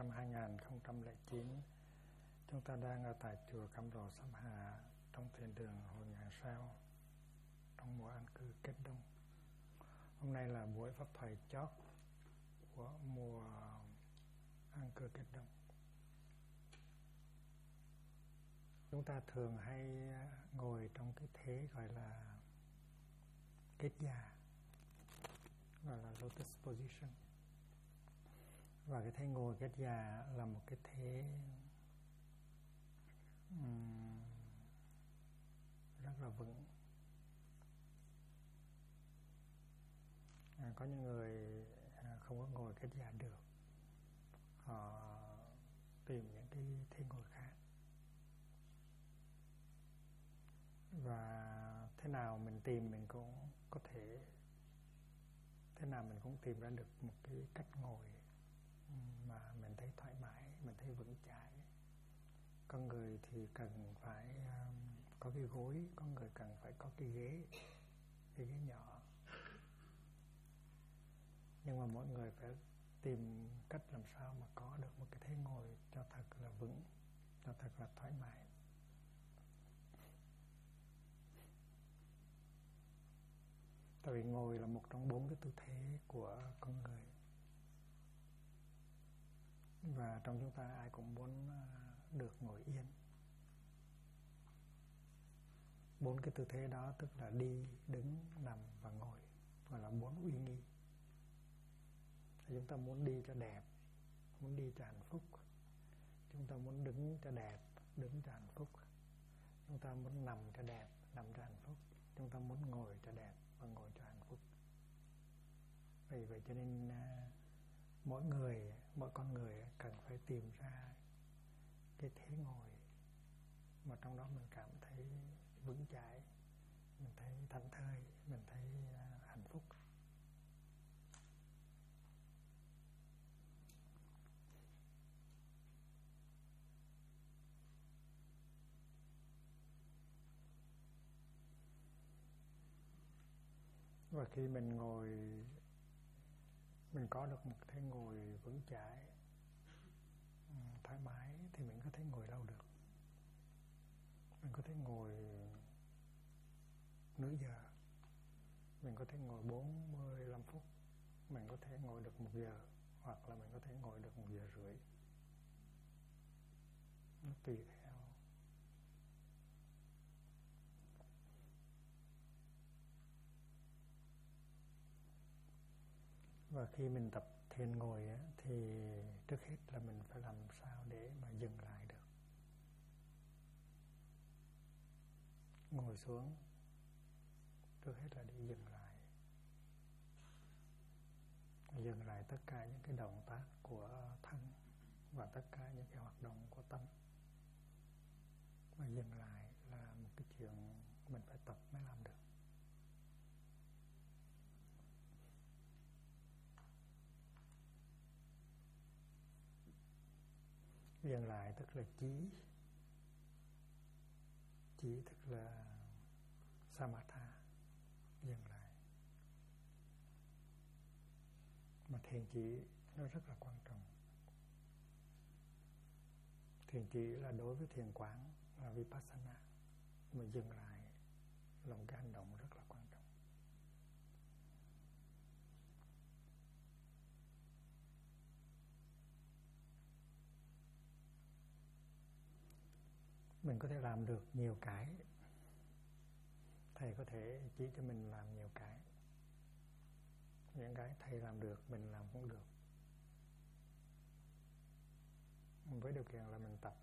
Năm 2009, chúng ta đang ở tại chùa Cam Lộ Sam Hà trong thiền đường Hội Ngàn Sao trong mùa an cư kết đông. Hôm nay là buổi pháp thoại chót của mùa an cư kết đông. Chúng ta thường hay ngồi trong cái thế gọi là kết già, gọi là lotus position. Và cái thế ngồi kết già là một cái thế rất là vững. Có những người không có ngồi kết già được, họ tìm những cái thế ngồi khác. Và thế nào mình tìm mình cũng có thể, thế nào mình cũng tìm ra được một cái cách ngồi mà mình thấy thoải mái, mình thấy vững chãi. Có người thì cần phải có cái gối, có người cần phải có cái ghế nhỏ. Nhưng mà mỗi người phải tìm cách làm sao mà có được một cái thế ngồi cho thật là vững, cho thật là thoải mái. Tại vì ngồi là một trong 4 cái tư thế của con người. Và trong chúng ta ai cũng muốn được ngồi yên. 4 cái tư thế đó tức là đi, đứng, nằm và ngồi, gọi là 4 uy nghi. Thì chúng ta muốn đi cho đẹp, muốn đi cho hạnh phúc. Chúng ta muốn đứng cho đẹp, đứng cho hạnh phúc. Chúng ta muốn nằm cho đẹp, nằm cho hạnh phúc. Chúng ta muốn ngồi cho đẹp và ngồi cho hạnh phúc. Vì vậy cho nên mỗi con người cần phải tìm ra cái thế ngồi mà trong đó mình cảm thấy vững chãi, mình thấy thảnh thơi, mình thấy hạnh phúc. Và khi mình ngồi, mình có được một thế ngồi vững chãi, thoải mái thì mình có thể ngồi lâu được. Mình có thể ngồi nửa giờ, mình có thể ngồi 45 phút, mình có thể ngồi được 1 giờ, hoặc là mình có thể ngồi được 1 giờ rưỡi. Nó tùy theo. Và khi mình tập thiền ngồi thì trước hết là mình phải làm sao để mà dừng lại được. Ngồi xuống, trước hết là để dừng lại. Dừng lại tất cả những cái động tác của thân và tất cả những cái hoạt động của tâm. Và dừng lại là một cái chuyện mình phải tập mới làm được. Dừng lại tức là trí tức là samatha, dừng lại. Mà thiền chỉ nó rất là quan trọng. Thiền chỉ là đối với thiền quán là vipassana, mà dừng lại là một cái hành động rất là quan trọng. Mình có thể làm được nhiều cái. Thầy có thể chỉ cho mình làm nhiều cái. Những cái thầy làm được, mình làm cũng được. Với điều kiện là mình tập.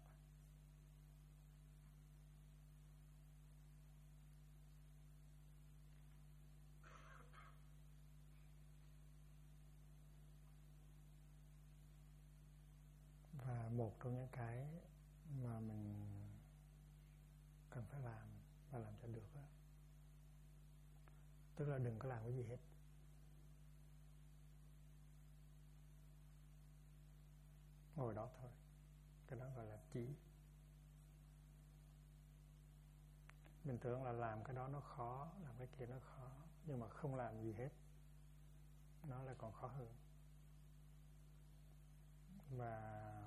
Và một trong những cái mà mình cần phải làm và làm cho được đó, tức là đừng có làm cái gì hết. Ngồi đó thôi. Cái đó gọi là chỉ. Mình tưởng là làm cái đó nó khó, làm cái kia nó khó, nhưng mà không làm gì hết nó lại còn khó hơn. Và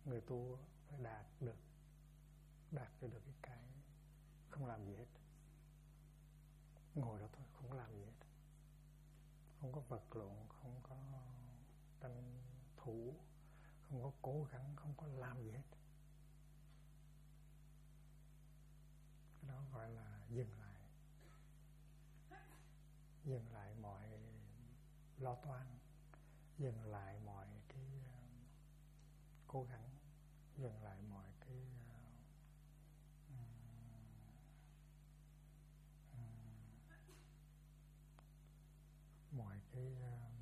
người tu phải đạt cho được cái không làm gì hết, ngồi đó thôi, không làm gì hết, không có vật lộn, không có tranh thủ, không có cố gắng, không có làm gì hết. Cái đó gọi là dừng lại mọi lo toan, dừng lại mọi cái cố gắng, dừng lại mọi cái mọi cái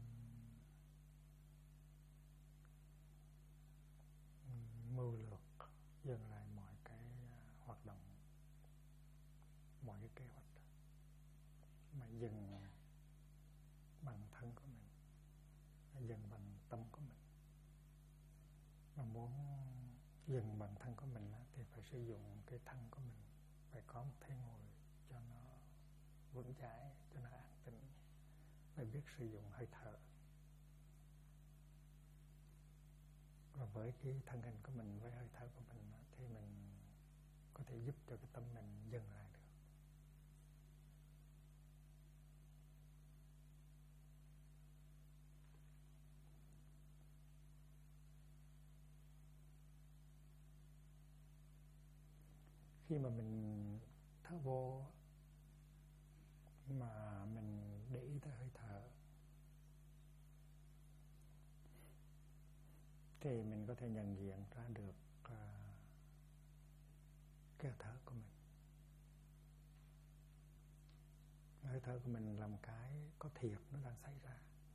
mưu lược, dừng lại mọi cái hoạt động, mọi cái kế hoạch, mà dừng bằng thân của mình, dừng bằng tâm của mình. Mà muốn dừng bằng thân của mình thì phải sử dụng cái thân của mình, phải có một thế ngồi cho nó vững chãi, cho nó an tĩnh, phải biết sử dụng hơi thở. Và với cái thân hình của mình, với hơi thở của mình thì mình có thể giúp cho cái tâm mình dừng lại được. Khi mà mình thở vô mà mình để ý tới hơi thở thì mình có thể nhận diện ra được cái hơi thở của mình. Hơi thở của mình là một cái có thiệt nó đang xảy ra.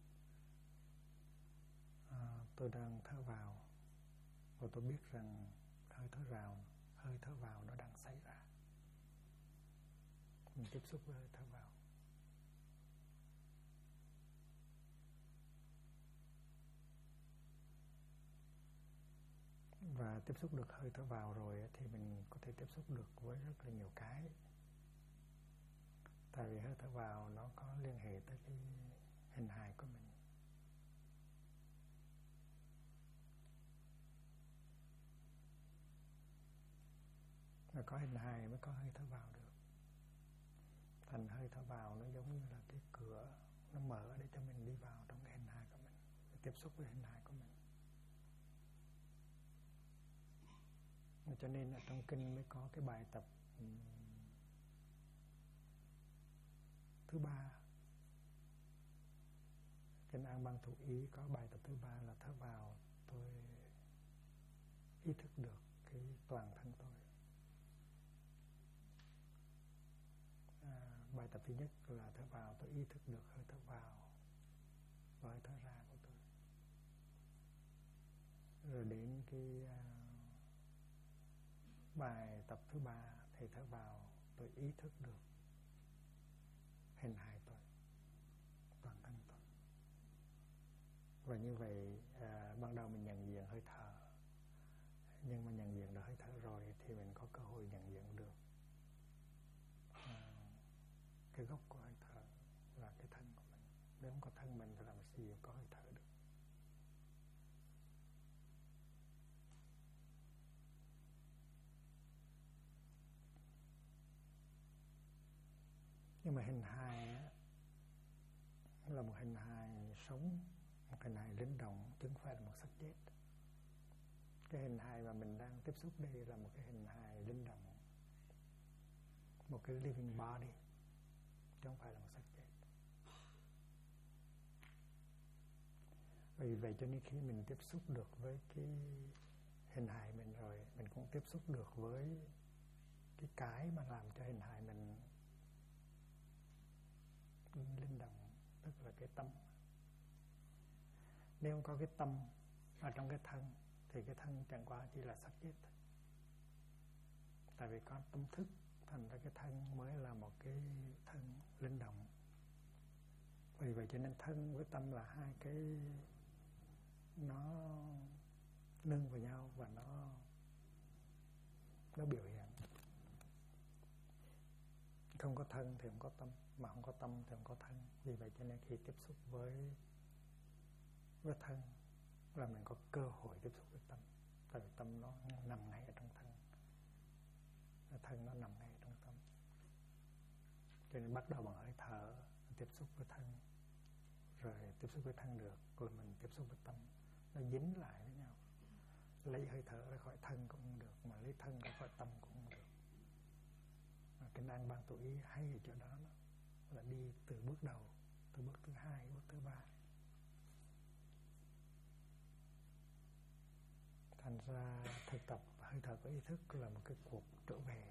Tôi đang thở vào và tôi biết rằng hơi thở vào nó đang xảy ra. Mình tiếp xúc với hơi thở vào. Và tiếp xúc được hơi thở vào rồi thì mình có thể tiếp xúc được với rất là nhiều cái. Tại vì hơi thở vào nó có liên hệ tới cái hình hài của mình. Và có hình hài mới có hơi thở vào được. Thành hơi thở vào nó giống như là cái cửa, nó mở để cho mình đi vào trong cái hình hài của mình, tiếp xúc với hình hài của mình. Cho nên là trong kinh mới có cái bài tập thứ 3. Kinh An Bang Thủ Ý có bài tập thứ 3 là thở vào tôi ý thức được cái toàn thân tôi. Bài tập thứ nhất là thở vào tôi ý thức được hơi thở vào và hơi thở ra của tôi. Rồi đến cái bài tập thứ 3 thì thở vào tôi ý thức được hình hài tôi, toàn thân tôi. Và như vậy ban đầu mình nhận diện hơi thở, nhưng mà nhận diện được hơi thở rồi thì mình có cơ hội nhận diện được cái gốc của hơi thở là cái thân của mình. Nếu không có thân mình thì làm gì có hơi thở được. Nhưng mà hình hài là một hình hài sống, một hình hài linh động, chứ không phải là một xác chết. Cái hình hài mà mình đang tiếp xúc đây là một cái hình hài linh động, một cái living body, chứ không phải là một xác chết. Vì vậy cho nên khi mình tiếp xúc được với cái hình hài mình rồi, mình cũng tiếp xúc được với cái mà làm cho hình hài mình linh động, tức là cái tâm. Nếu không có cái tâm ở trong cái thân thì cái thân chẳng qua chỉ là xác chết. Tại vì có tâm thức, thành ra cái thân mới là một cái thân linh động. Vì vậy cho nên thân với tâm là hai cái nó nương vào nhau và nó biểu hiện. Không có thân thì không có tâm, mà không có tâm thì không có thân. Vì vậy cho nên khi tiếp xúc với thân là mình có cơ hội tiếp xúc với tâm. tại vì tâm nó nằm ngay ở trong thân, thân nó nằm ngay trong tâm, cho nên bắt đầu bằng hơi thở tiếp xúc với thân, rồi tiếp xúc với thân được rồi mình tiếp xúc với tâm, nó dính lại với nhau. Lấy hơi thở ra khỏi thân cũng không được, mà lấy thân ra khỏi tâm cũng không được. Mà cái An Ban Tổ Ý hay ở chỗ đó, nó là đi từ bước đầu, từ bước thứ 2, bước thứ 3. Thành ra thực tập hơi thở có ý thức là một cái cuộc trở về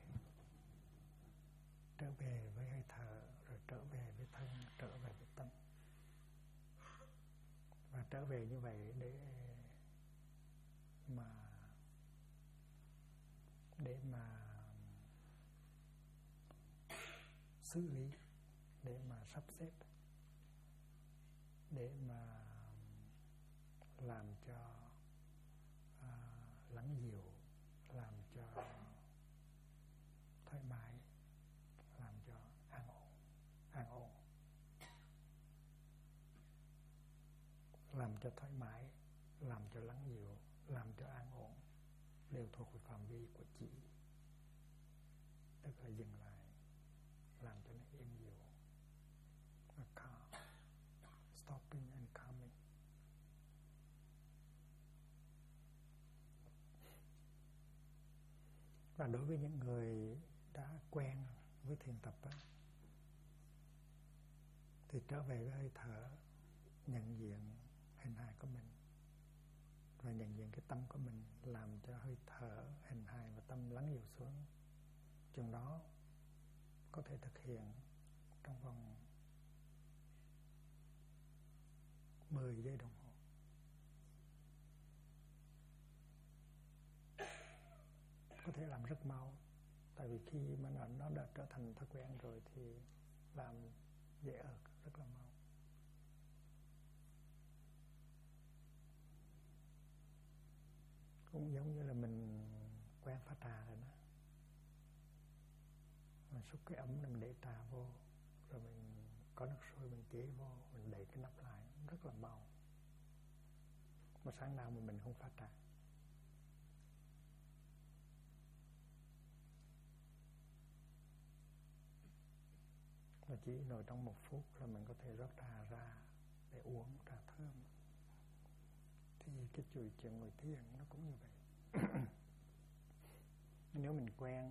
với hơi thở, rồi trở về với thân, trở về với tâm. Và trở về như vậy để mà xử lý, để mà sắp xếp, để mà làm cho lắng dịu, làm cho thoải mái, làm cho an ổn. Làm cho thoải mái, làm cho lắng dịu, làm cho an ổn đều thuộc về phạm vi của chỉ. Tức là dừng lại, làm cho nó êm dịu, nó calm, stopping and calming. Và đối với những người đã quen với thiền tập đó, thì trở về với hơi thở, nhận diện hình hài của mình và nhận diện cái tâm của mình, làm cho hơi thở, hình hài và tâm lắng dịu xuống. Chừng đó có thể thực hiện trong vòng 10 giây đồng hồ. Có thể làm rất mau, tại vì khi mà nó đã trở thành thói quen rồi thì làm dễ ợt rất là mau. Cũng giống như là mình quen pha trà rồi đó, mình xúc cái ấm này mình để trà vô, rồi mình có nước sôi mình chế vô, mình đậy cái nắp lại, rất là mau. Mà sáng nào mà mình không pha trà, mà chỉ ngồi trong 1 phút là mình có thể rót trà ra để uống trà thơm. Thì cái chuyện ngồi thiền nó cũng như vậy. Nếu mình quen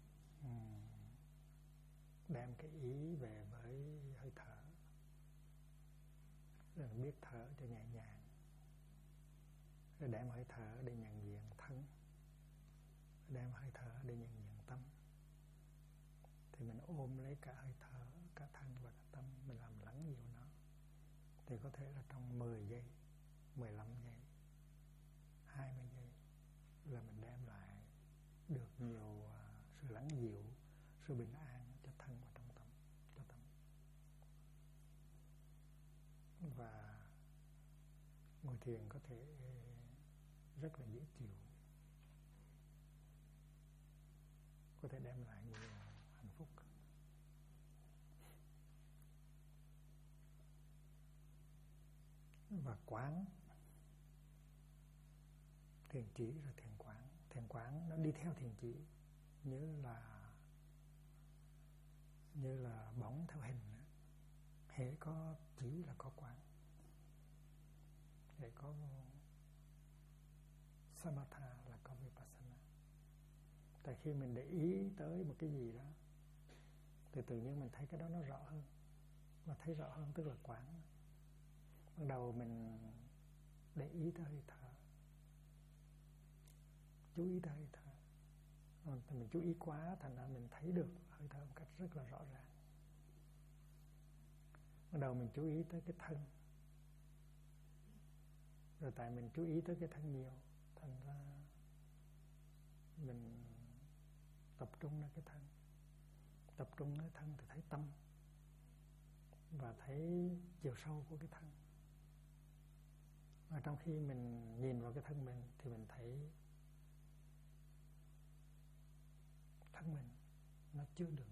đem cái ý về với hơi thở, rồi biết thở cho nhẹ nhàng, rồi đem hơi thở để nhận diện thân, đem hơi thở để nhận diện tâm, thì mình ôm lấy cả hơi thở, cả thân và cả tâm, mình làm lắng dịu nó. Thì có thể là trong 10 giây, 15 giây, 20 giây là mình đem lại được nhiều sự lắng dịu, sự bình an cho thân và trong tâm, cho tâm. Và ngồi thiền có thể rất là dễ chịu, có thể đem lại nhiều hạnh phúc. Và quán, thiền chỉ rồi thiền quán. Thiền quán nó đi theo thiền chỉ, như là bóng theo hình. Hễ có chỉ là có quán, hễ có samatha là có vipassana. Tại khi mình để ý tới một cái gì đó thì tự nhiên mình thấy cái đó nó rõ hơn. Mà thấy rõ hơn tức là quán. Ban đầu mình để ý tới hơi thở, chú ý tới hơi thở, thì mình chú ý quá, thành ra mình thấy được hơi thở một cách rất là rõ ràng. Ban đầu mình chú ý tới cái thân, rồi tại mình chú ý tới cái thân nhiều, thành ra mình tập trung lên cái thân. Tập trung lên thân thì thấy tâm và thấy chiều sâu của cái thân. Và trong khi mình nhìn vào cái thân mình thì mình thấy thân mình nó chứa đựng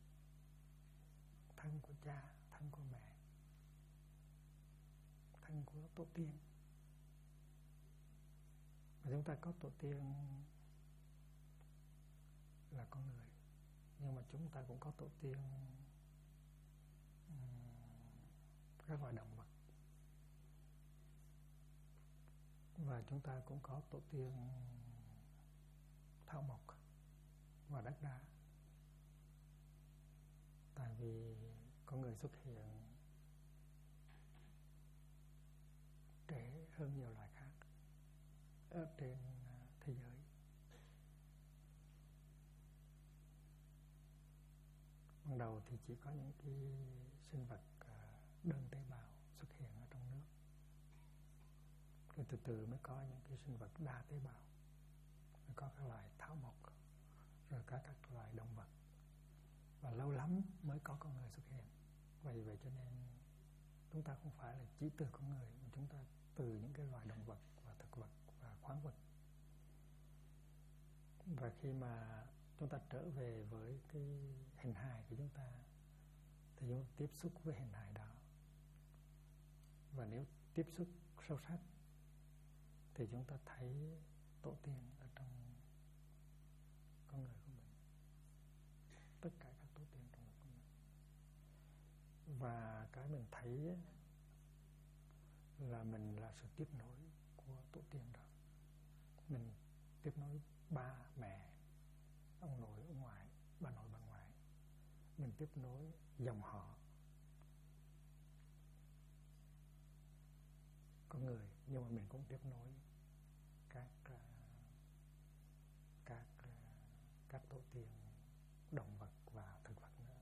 thân của cha, thân của mẹ, thân của tổ tiên. Mà chúng ta có tổ tiên là con người, nhưng mà chúng ta cũng có tổ tiên các loài động vật, và chúng ta cũng có tổ tiên thảo mộc và đất đá. Tại vì con người xuất hiện trễ hơn nhiều loài khác ở trên thế giới. Ban đầu thì chỉ có những cái sinh vật đơn tế bào xuất hiện ở trong nước, rồi từ từ mới có những cái sinh vật đa tế bào, mới có các loài thảo mộc, rồi có các loài động vật, và lâu lắm mới có con người xuất hiện. Vì vậy cho nên chúng ta không phải là chỉ từ con người, mà chúng ta từ những cái loài động vật và thực vật và khoáng vật. Và khi mà chúng ta trở về với cái hình hài của chúng ta, thì chúng ta tiếp xúc với hình hài đó. Và nếu tiếp xúc sâu sắc thì chúng ta thấy tổ tiên ở trong con người của mình, tất cả các tổ tiên trong người của mình. Và cái mình thấy là mình là sự tiếp nối của tổ tiên đó. Mình tiếp nối ba mẹ, ông nội ông ngoại, bà nội bà ngoại. Mình tiếp nối dòng họ con người, nhưng mà mình cũng tiếp nối các tổ tiên động vật và thực vật nữa.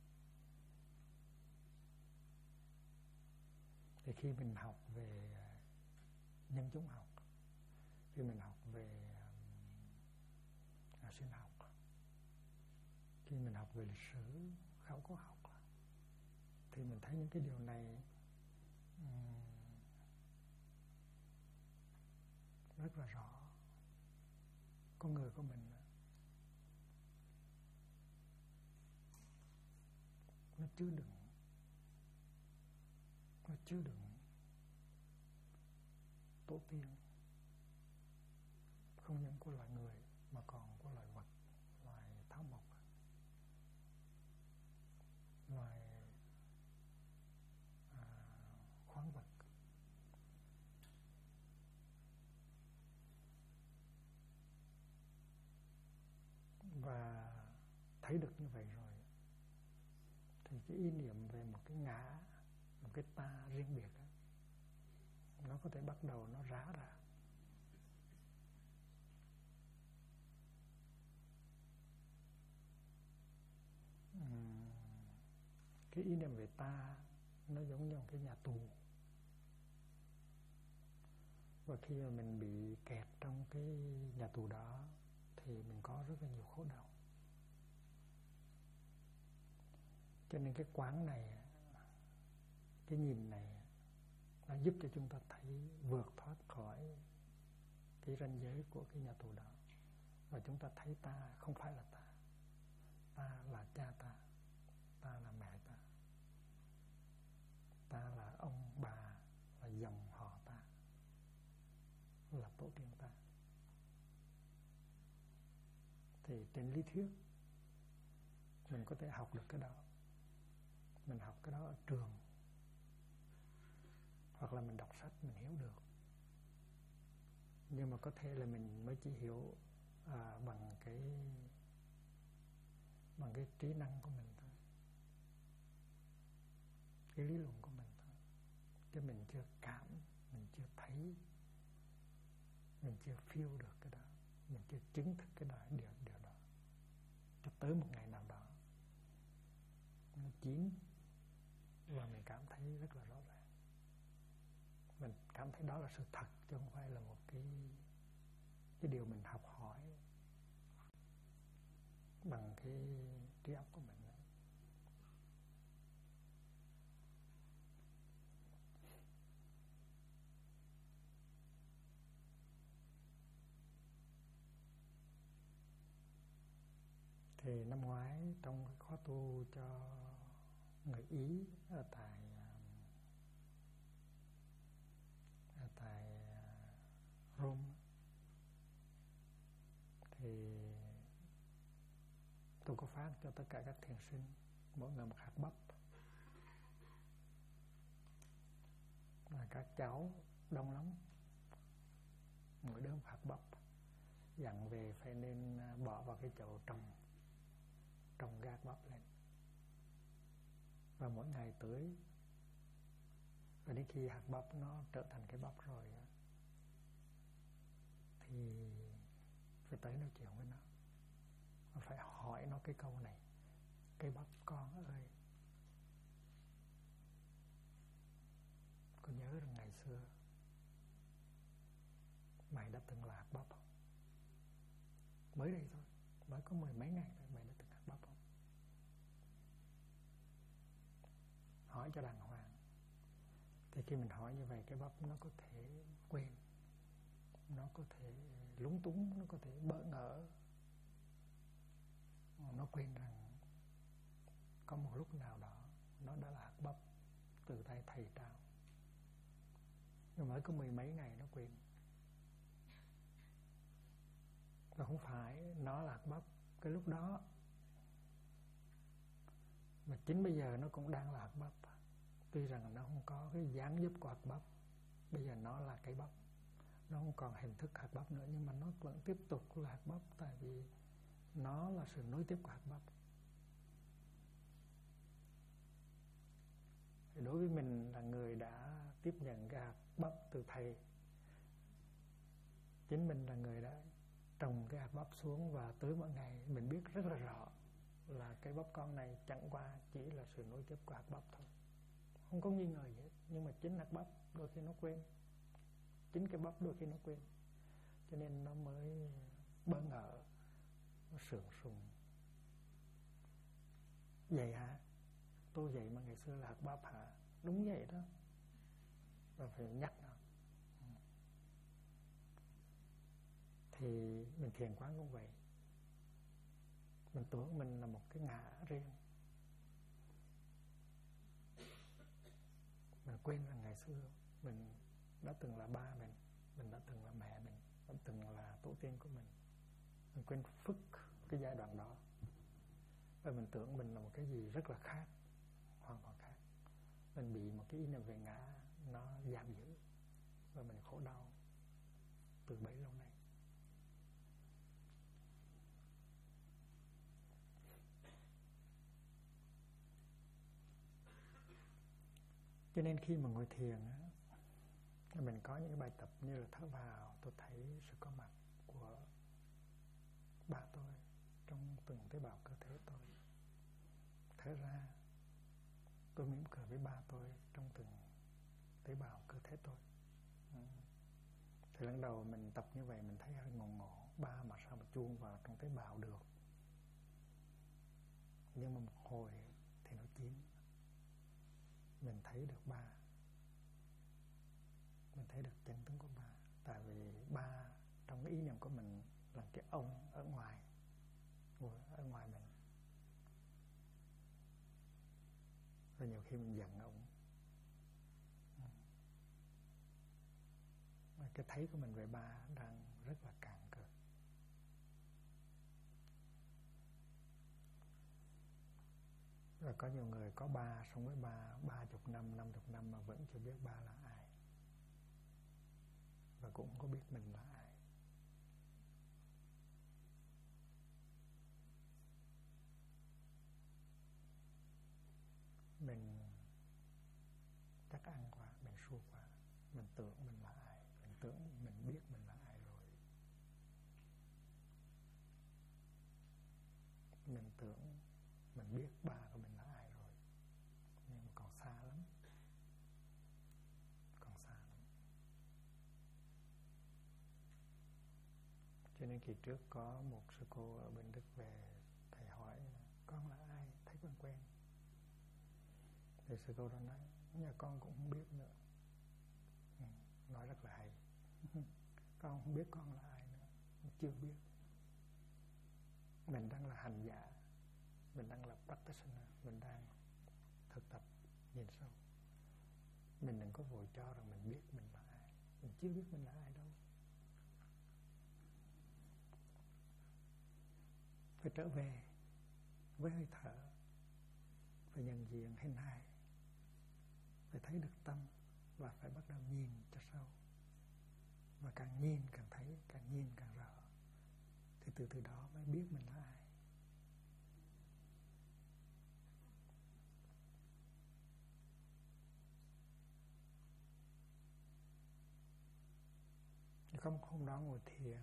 Thì khi mình học về nhân chủng học, khi mình học về sinh học, khi mình học về lịch sử, khảo cổ học, thì mình thấy những cái điều này rất là rõ. Con người của mình nó chứa đựng tổ tiên không những của loài người mà còn của loài vật, loài thảo mộc, loài khoáng vật. Và thấy được như vậy rồi thì cái ý niệm về một cái ngã, một cái ta riêng biệt đó, nó có thể bắt đầu nó rã ra. Cái ý niệm về ta nó giống như một cái nhà tù, và khi mà mình bị kẹt trong cái nhà tù đó thì mình có rất là nhiều khổ đau. Cho nên cái quán này, cái nhìn này, nó giúp cho chúng ta thấy vượt thoát khỏi cái ranh giới của cái nhà tù đó. Và chúng ta thấy ta không phải là ta. Ta là cha ta, ta là mẹ ta, ta là ông bà, là dòng họ ta, là tổ tiên ta. Thì trên lý thuyết mình có thể học được cái đó. Mình học cái đó ở trường, hoặc là mình đọc sách mình hiểu được. Nhưng mà có thể là mình mới chỉ hiểu bằng cái trí năng của mình thôi, cái lý luận của mình thôi. Chứ mình chưa cảm, mình chưa thấy, mình chưa feel được cái đó, mình chưa chứng thực cái điều đó. Cho tới một ngày nào đó nó chín và mình cảm thấy rất là rõ ràng. Mình cảm thấy đó là sự thật, chứ không phải là một cái điều mình học hỏi bằng cái trí óc của mình. Thì năm ngoái trong cái khóa tu cho người Ý ở tại Rome, tôi có phát cho tất cả các thiền sinh mỗi người một hạt bắp. Là các cháu đông lắm, mỗi đứa một hạt bắp, dặn về phải nên bỏ vào cái chậu trồng cái hạt bắp lên, và mỗi ngày tưới, và đến khi hạt bắp nó trở thành cái bắp rồi thì phải tới nói chuyện với nó, và phải hỏi nó cái câu này: cây bắp con ơi, con nhớ rằng ngày xưa mày đã từng là hạt bắp không? Mới đây thôi, mới có 10 mấy ngày thôi, mày đã từng hạt bắp không? Hỏi cho đàng hoàng. Thì khi mình hỏi như vậy, cái bắp nó có thể quên, nó có thể lúng túng, nó có thể bỡ ngỡ, nó quên rằng có một lúc nào đó nó đã là hạt bắp từ tay thầy trao. Nhưng mới có 10 mấy ngày nó quên. Và không phải nó là hạt bắp cái lúc đó, mà chính bây giờ nó cũng đang là hạt bắp. Tuy rằng nó không có cái dáng dấp của hạt bắp, bây giờ nó là cái bắp, nó không còn hình thức hạt bắp nữa, nhưng mà nó vẫn tiếp tục là hạt bắp, tại vì nó là sự nối tiếp của hạt bắp. Thì đối với mình là người đã tiếp nhận cái hạt bắp từ thầy, chính mình là người đã trồng cái hạt bắp xuống và tưới mỗi ngày, mình biết rất là rõ là cái bắp con này chẳng qua chỉ là sự nối tiếp của hạt bắp thôi, không có nghi ngờ gì hết. Nhưng mà chính hạt bắp đôi khi nó quên, chính cái bắp đôi khi nó quên, cho nên nó mới bỡ ngỡ, nó sượng sùng. Vậy hả? Tôi vậy mà ngày xưa là hạt bắp hả? Đúng vậy đó. Và phải nhắc nó. Thì mình thiền quán cũng vậy. Mình tưởng mình là một cái ngã riêng, mình quên rằng ngày xưa mình đã từng là ba mình đã từng là mẹ mình đã từng là tổ tiên của mình quên phức cái giai đoạn đó. Và mình tưởng mình là một cái gì rất là khác, hoàn toàn khác. Mình bị một cái ý niệm về ngã nó giam giữ, và mình khổ đau từ bấy lâu nay. Cho nên khi mà ngồi thiền mình có những cái bài tập như là thở vào, tôi thấy sự có mặt của ba tôi trong từng tế bào cơ thể tôi. Thở ra, tôi mỉm cười với ba tôi trong từng tế bào cơ thể tôi. Thì lần đầu mình tập như vậy mình thấy hơi ngộ, ba mà sao mà chuông vào trong tế bào được. Nhưng mà một hồi thì nó chín, mình thấy được ba, mình thấy được chân tướng của ba. Tại vì ba trong cái ý niệm của mình là cái ông ở ngoài, ngồi ở ngoài mình. Và nhiều khi mình giận ông. Cái thấy của mình về ba đang rất là cạn cợt. Và có nhiều người có ba, sống với ba 30 năm, 50 năm mà vẫn chưa biết ba là ai, và cũng không có biết mình là ai. Mình chắc ăn quá, mình xua quá, mình tưởng mình là ai, mình tưởng mình biết mình là ai rồi. Mình tưởng mình biết ba của mình là ai rồi, nhưng mà còn xa lắm, còn xa lắm. Cho nên kỳ trước có một sư cô ở bên Đức về, thầy hỏi con là ai, thấy quen quen. Thì sư cô đó nói nhà con cũng không biết nữa. Nói rất là hay. Con không biết con là ai nữa, chưa biết. Mình đang là hành giả, mình đang là practitioner, mình đang thực tập nhìn sâu. Mình đừng có vội cho rằng mình biết mình là ai, mình chưa biết mình là ai đâu. Phải trở về với hơi thở, phải nhận diện hình hài, phải thấy được tâm, và phải bắt đầu nhìn cho sâu. Và càng nhìn càng thấy, càng nhìn càng rõ, thì từ đó mới biết mình là ai. Không hôm đó ngồi thiền,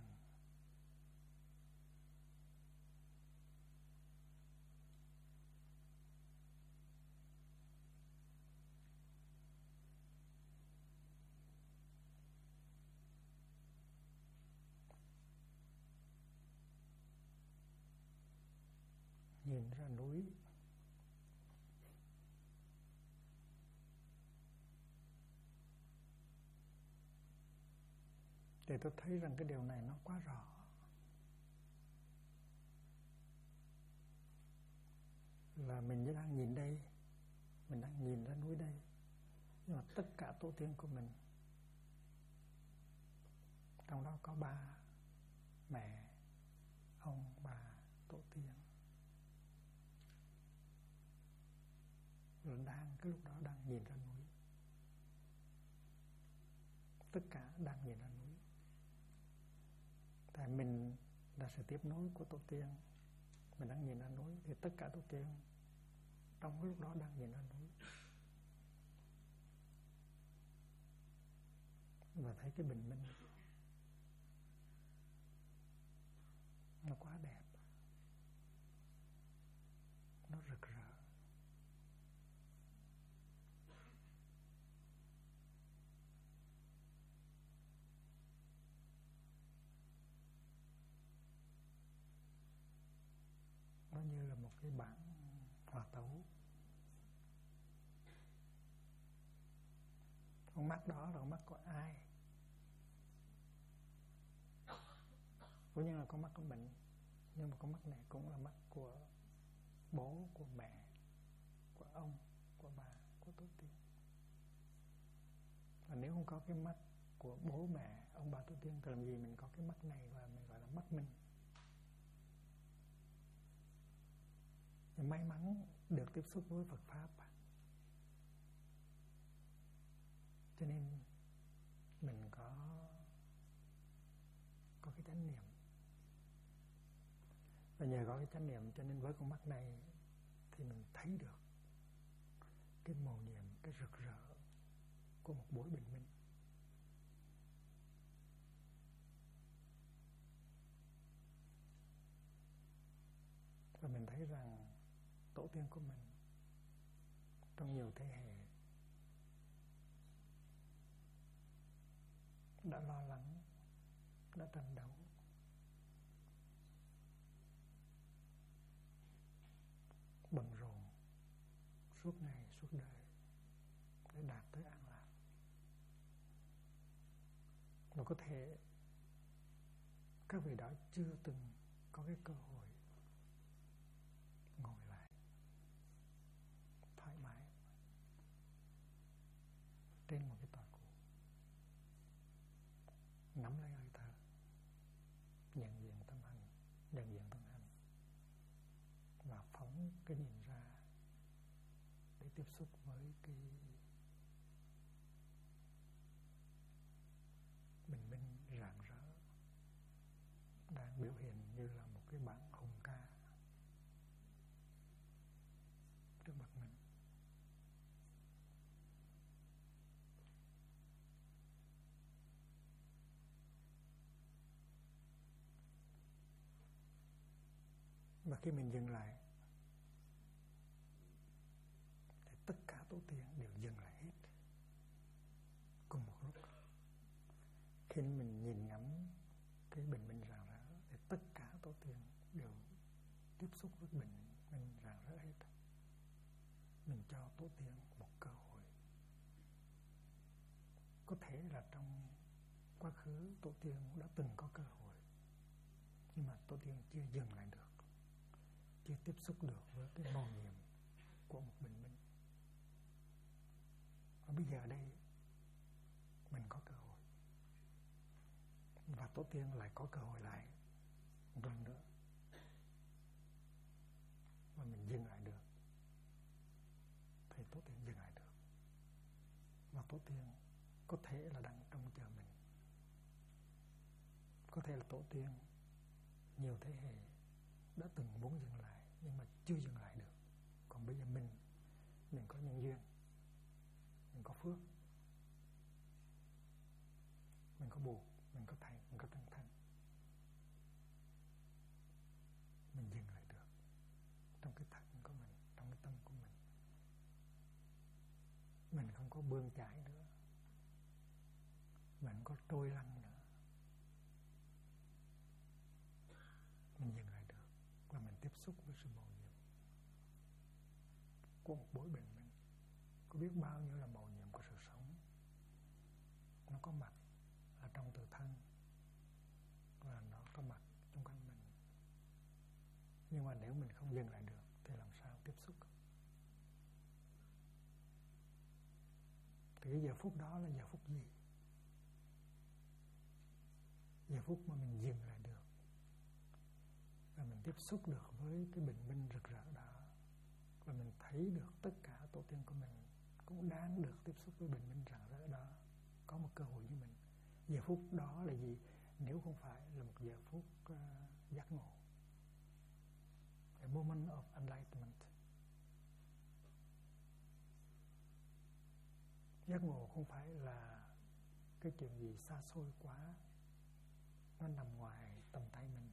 nhìn ra núi, thì tôi thấy rằng cái điều này nó quá rõ. Là mình chỉ đang nhìn đây, mình đang nhìn ra núi đây, nhưng mà tất cả tổ tiên của mình, trong đó có ba, mẹ, ông, bà, tổ tiên, rồi cái lúc đó đang nhìn ra núi. Tất cả đang nhìn ra núi. Tại mình là sự tiếp nối của tổ tiên, mình đang nhìn ra núi, thì tất cả tổ tiên trong cái lúc đó đang nhìn ra núi. Và thấy cái bình minh nó quá đẹp, nó rực rỡ. Nó như là một cái bản hòa tấu. Con mắt đó là con mắt của ai? Cũng như là con mắt của mình, nhưng mà con mắt này cũng là mắt của bố, của mẹ, của ông, của bà, của tổ tiên. Và nếu không có cái mắt của bố mẹ, ông bà, tổ tiên, thì làm gì mình có cái mắt này, và mình gọi là mắt mình. Thì may mắn được tiếp xúc với Phật Pháp, cho nên mình có cái chánh niệm. Và nhờ có cái chánh niệm cho nên với con mắt này thì mình thấy được cái màu nhiệm, cái rực rỡ của một buổi bình minh. Và mình thấy rằng tổ tiên của mình trong nhiều thế hệ đã lo lắng, đã tranh đấu, bận rộn suốt ngày suốt đời để đạt tới an lạc. Và có thể các vị đó chưa từng có cái cơ hội ngồi lại thoải mái trên một cái tọa cụ, nắm lấy hơi thở, nhận diện tâm hành, nhận diện tâm hành, và phóng cái nhìn ra để tiếp xúc với cái bình minh rạng rỡ đang biểu hiện như là một cái bản hùng ca trước mặt mình. Và khi mình dừng lại thì tất cả tổ tiên đều dừng lại hết cùng một lúc. Khi mình nhìn ngắm cái bình minh rạng rỡ thì tất cả tổ tiên đều tiếp xúc với bình minh rạng rỡ hết. Mình cho tổ tiên một cơ hội. Có thể là trong quá khứ tổ tiên cũng đã từng có cơ hội, nhưng mà tổ tiên chưa dừng lại được, chưa tiếp xúc được với cái màu nhiệm của một bình minh. Và bây giờ đây mình có cơ hội, và tổ tiên lại có cơ hội lại một lần nữa, và mình dừng lại được thì Tổ tiên dừng lại được. Và Tổ tiên có thể là đang trông chờ mình. Có thể là Tổ tiên nhiều thế hệ đã từng muốn dừng lại nhưng mà chưa dừng lại được. Còn bây giờ mình có nhân duyên, mình có phước, mình có bồ, mình có thầy, mình có tăng thân, mình dừng lại được trong cái thân của mình, trong cái tâm của mình. Mình không có bươn chải nữa, mình không có trôi lăn nữa. Mình dừng lại được và mình tiếp xúc với sự mầu nhiệm của một buổi bình minh. Có biết bao nhiêu là mầu nhiệm của sự sống, nó có mặt ở trong tự thân và nó có mặt xung quanh mình. Nhưng mà nếu mình không dừng lại được thì làm sao tiếp xúc? Thì cái giờ phút đó là giờ phút gì? Giờ phút mà mình dừng lại được và mình tiếp xúc được với cái bình minh rực rỡ đó, và mình thấy được tất cả tổ tiên của mình cũng đáng được tiếp xúc với bình minh rạng rỡ đó, có một cơ hội như mình. Giờ phút đó là gì? Nếu không phải là một giờ phút giác ngộ, a moment of enlightenment. Giác ngộ không phải là cái chuyện gì xa xôi quá, nó nằm ngoài tầm tay mình.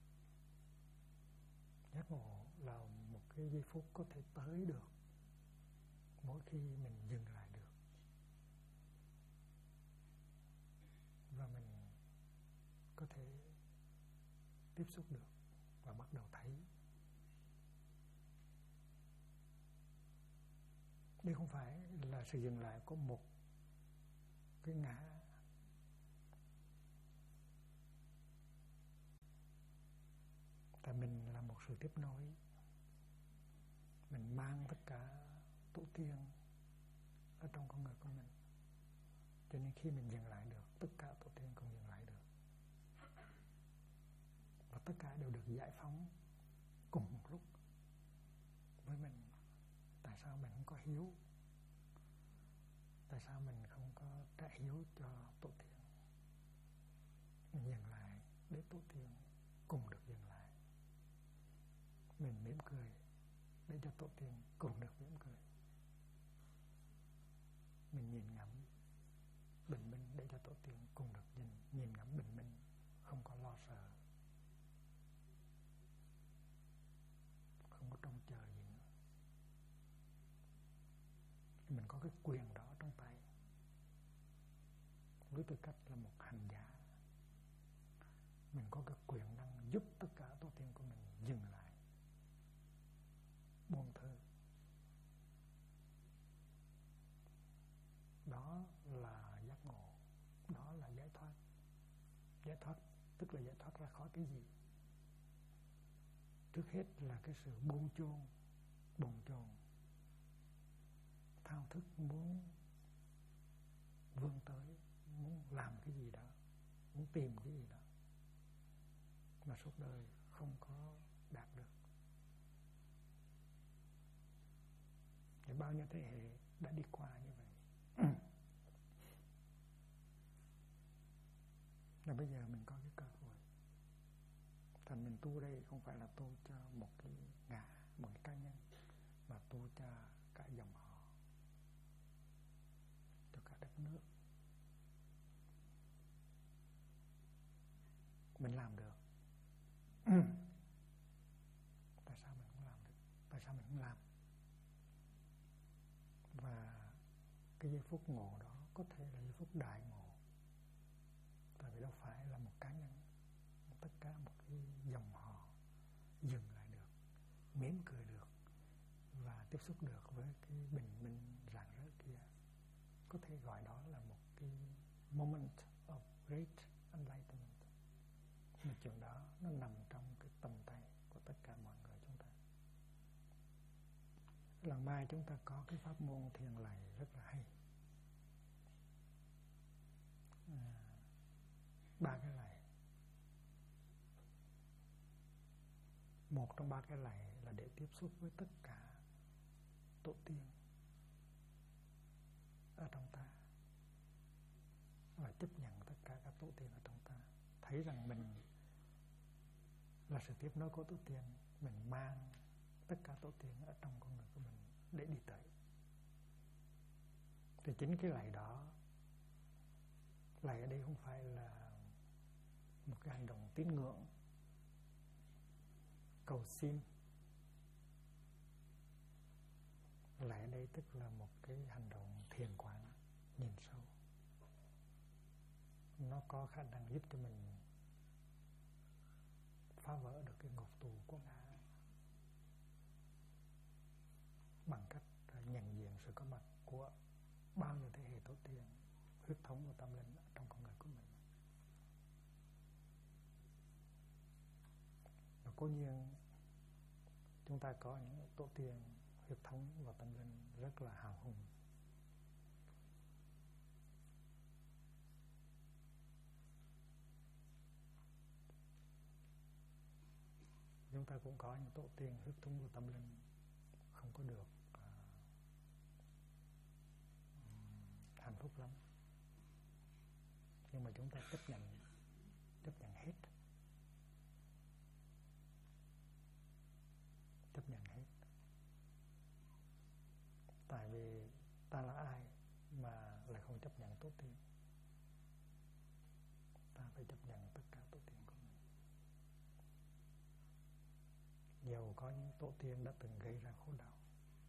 Giác ngộ là một cái giây phút có thể tới được mỗi khi mình dừng lại được và mình có thể tiếp xúc được và bắt đầu thấy. Đây không phải là sự dừng lại của một cái ngã, tại mình là một sự tiếp nối. Mình mang tất cả tổ tiên ở trong con người của mình, cho nên khi mình dừng lại được, tất cả tổ tiên cũng dừng lại được, và tất cả đều được giải phóng cùng một lúc với mình. Tại sao mình không có hiếu? Tại sao mình không có trả hiếu cho tổ tiên? Mình dừng lại để tổ tiên cùng được dừng lại. Mình mỉm cười để cho tổ tiên cùng được mỉm cười. Mình nhìn ngắm bình minh để cho tổ tiên cùng được nhìn ngắm bình minh, không có lo sợ, không có trông chờ gì nữa. Mình có cái quyền đó trong tay, với tư cách là một hành giả. Mình có cái quyền năng giúp tất cả tổ tiên của mình dừng lại, buông thư. Đó là giác ngộ, đó là giải thoát. Giải thoát tức là giải thoát ra khỏi cái gì? Trước hết là cái sự buông chôn, bồn chồn, thao thức muốn vươn tới, muốn làm cái gì đó, muốn tìm cái gì đó mà suốt đời không có đạt được. Thì bao nhiêu thế hệ đã đi qua như vậy. Và bây giờ mình có cái cơ hội. Thành mình tu đây không phải là tu cho một cái ngã, một cái cá nhân, mà tu cho cả dòng họ, cho cả đất nước. Mình làm được. Tại sao mình không làm được? Tại sao mình không làm? Và cái giây phút ngộ đó có thể là giây phút đại ngộ. Tại vì đâu phải là một cá nhân, tất cả một cái dòng họ dừng lại được, mỉm cười được và tiếp xúc được với cái bình minh rạng rỡ kia. Có thể gọi đó là một cái moment of great enlightenment. Mà chuyện đó nó nằm trong cái tầm tay của tất cả mọi người chúng ta. Lần mai chúng ta có cái pháp môn thiền lành rất là hay. 3 cái lạy. một trong ba cái lạy là để tiếp xúc với tất cả tổ tiên ở trong ta, và chấp nhận tất cả các tổ tiên ở trong ta, thấy rằng mình là sự tiếp nối của tổ tiên, mình mang tất cả tổ tiên ở trong con người của mình để đi tới. Thì chính cái lạy đó, lạy ở đây không phải là một cái hành động tín ngưỡng cầu xin. Lạy ở đây tức là một cái hành động thiền quán, nhìn sâu. Nó có khả năng giúp cho mình phá vỡ được cái ngục tù của ngã bằng cách nhận diện sự có mặt của bao nhiêu thế hệ tổ tiên, huyết thống và tâm linh trong con người của mình. Và cố nhiên chúng ta có những tổ tiên huyết thống và tâm linh rất là hào hùng. Chúng ta cũng có những tổ tiên huyết thống và tâm linh không có được hạnh phúc lắm. Nhưng mà chúng ta chấp nhận hết. Chấp nhận hết. Tại vì ta là ai mà lại không chấp nhận tổ tiên? Ta phải chấp nhận tất cả tổ tiên của mình. Dầu có những tổ tiên đã từng gây ra khổ đau,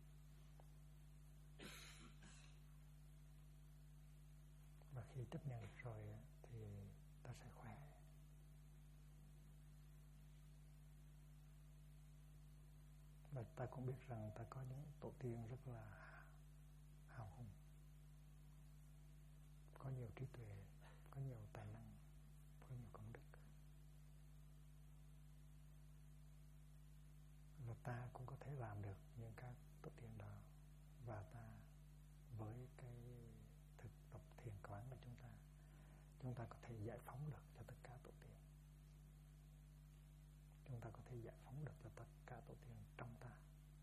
và khi chấp nhận được rồi thì ta sẽ khỏe. Và ta cũng biết rằng ta có những tổ tiên rất là hào hùng, có nhiều trí tuệ, có nhiều tài năng, có nhiều công đức. Và ta cũng có thể làm được những các tổ tiên đó. Và ta với cái thực tập thiền quán của chúng ta có thể giải phóng được cho tất cả tổ tiên. Chúng ta có thể giải phóng được cho tất cả tổ tiên trong ta.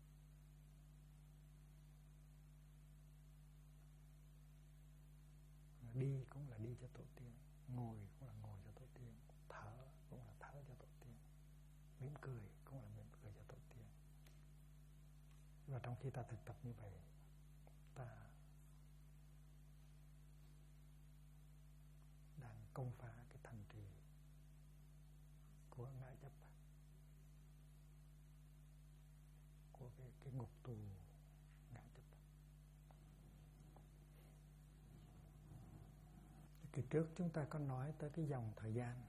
Đi cũng là đi cho tổ tiên, ngồi cũng là ngồi cho tổ tiên, thở cũng là thở cho tổ tiên, mỉm cười cũng là mỉm cười cho tổ tiên. Và trong khi ta thực tập như vậy, ta đang công phá cái thành trì của ngã chấp, của cái ngục tù ngã chấp. Kỳ trước chúng ta có nói tới cái dòng thời gian.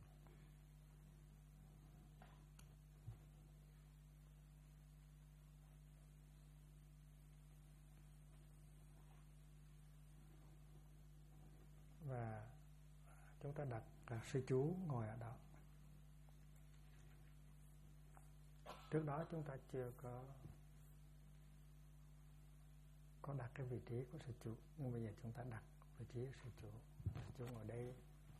Và chúng ta đặt sư chú ngồi ở đó. Trước đó chúng ta chưa có đặt cái vị trí của sư chú, nhưng bây giờ chúng ta đặt vị trí của sư chú. Sư chú ngồi đây.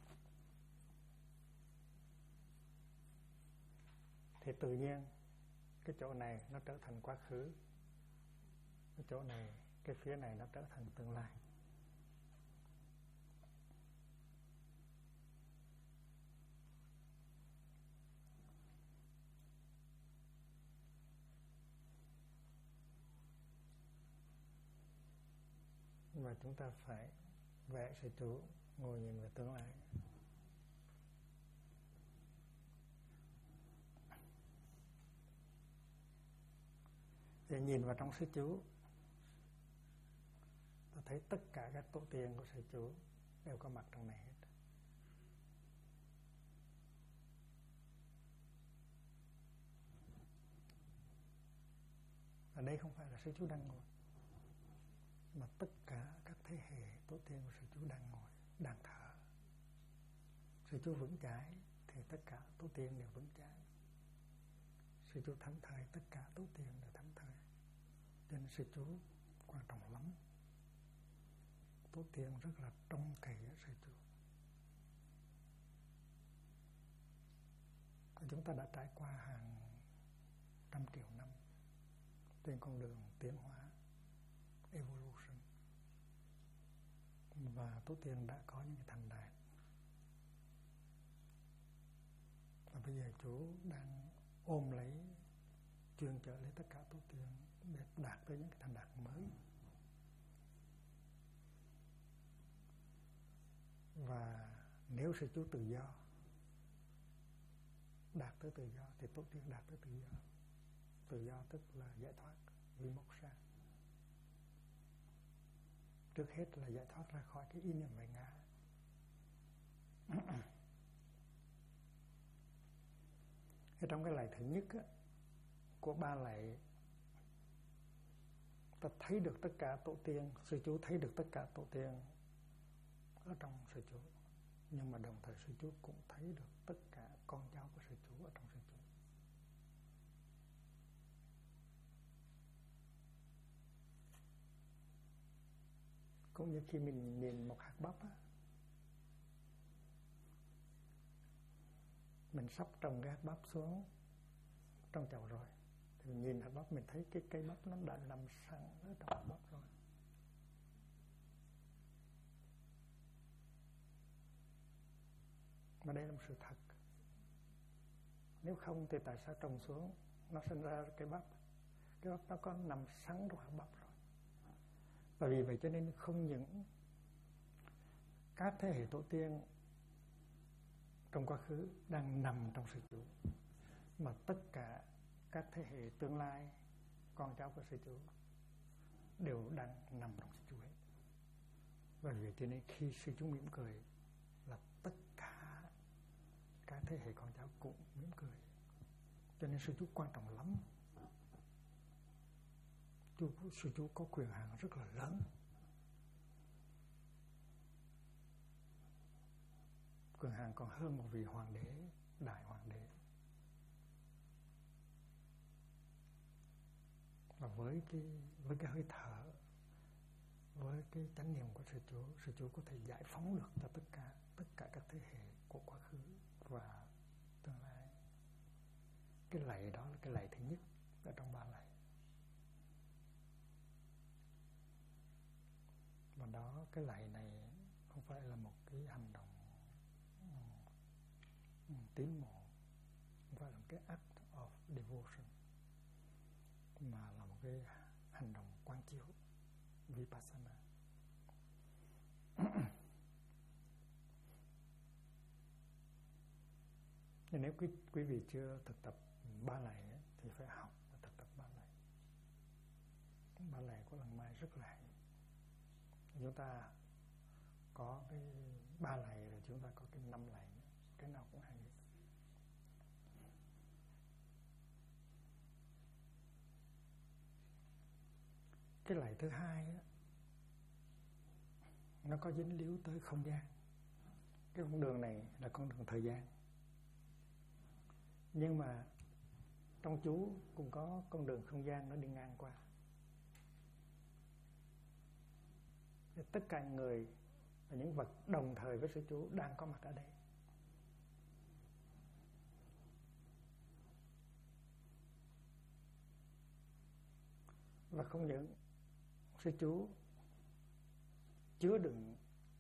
Thì tự nhiên cái chỗ này nó trở thành quá khứ, cái chỗ này, cái phía này nó trở thành tương lai. Và chúng ta phải vẽ sư chú ngồi nhìn về tương lai. Để nhìn vào trong sư chú, ta thấy tất cả các tổ tiên của sư chú đều có mặt trong này hết. Và đây không phải là sư chú đang ngồi, mà tất cả các thế hệ tổ tiên của sư chú đang ngồi, đang thở. Sư chú vững chãi thì tất cả tổ tiên đều vững chãi. Sư chú thảnh thơi, tất cả tổ tiên đều thảnh thơi. Cho nên sư chú quan trọng lắm. Tổ tiên rất là trông cậy ở sư chú. Chúng ta đã trải qua hàng 100 triệu năm trên con đường tiến hóa evolution, và tổ tiên đã có những cái thành đạt. Và bây giờ chú đang ôm lấy, chuyên chở lấy tất cả tổ tiên để đạt tới những cái thành đạt mới. Và nếu sư chú tự do, đạt tới tự do, thì tổ tiên đạt tới tự do. Tự do tức là giải thoát, vimoksha. Trước hết là giải thoát ra khỏi cái ý niệm về ngã. Trong cái lạy thứ nhất á, của ba lạy, ta thấy được tất cả tổ tiên, sư chú thấy được tất cả tổ tiên ở trong sư chú, nhưng mà đồng thời sư chú cũng thấy được tất cả con cháu của sư chú ở trong sư chú. Cũng như khi mình nhìn một hạt bắp á, mình sắp trồng cái hạt bắp xuống trong chậu rồi, thì mình nhìn hạt bắp, mình thấy cái cây bắp nó đã nằm sẵn ở trong hạt bắp rồi. Mà đây là một sự thật. Nếu không thì tại sao trồng xuống nó sinh ra cái bắp? Cái bắp nó có nằm sẵn trong hạt bắp rồi. Và vì vậy cho nên không những các thế hệ tổ tiên trong quá khứ đang nằm trong sư chú, mà tất cả các thế hệ tương lai, con cháu của sư chú, đều đang nằm trong sư chú hết. Và vì vậy cho nên khi sư chú mỉm cười là tất cả các thế hệ con cháu cũng mỉm cười. Cho nên sư chú quan trọng lắm. Sư chú có quyền hạn rất là lớn. Quyền hạn còn hơn một vị hoàng đế, đại hoàng đế. Và với cái hơi thở, với cái chánh niệm của sư chú có thể giải phóng được cho tất cả các thế hệ của quá khứ và tương lai. Cái lạy đó là cái lạy thứ nhất ở trong ba lạy. Và đó, cái lạy này không phải là một cái hành động tín mộ, không phải là một cái act of devotion, mà là một cái hành động quán chiếu, vipassana. Nhưng nếu quý vị chưa thực tập ba lạy thì phải học và thực tập ba lạy. Ba lạy của Lăng Mai rất là hay. Chúng ta có cái ba lạy rồi chúng ta có cái 5 lạy nữa. Cái nào cũng hay. Cái lạy thứ hai á, nó có dính líu tới không gian. Cái con đường này là con đường thời gian, nhưng mà trong chú cũng có con đường không gian nó đi ngang qua. Tất cả người và những vật đồng thời với sư chú đang có mặt ở đây. Và không những sư chú chứa đựng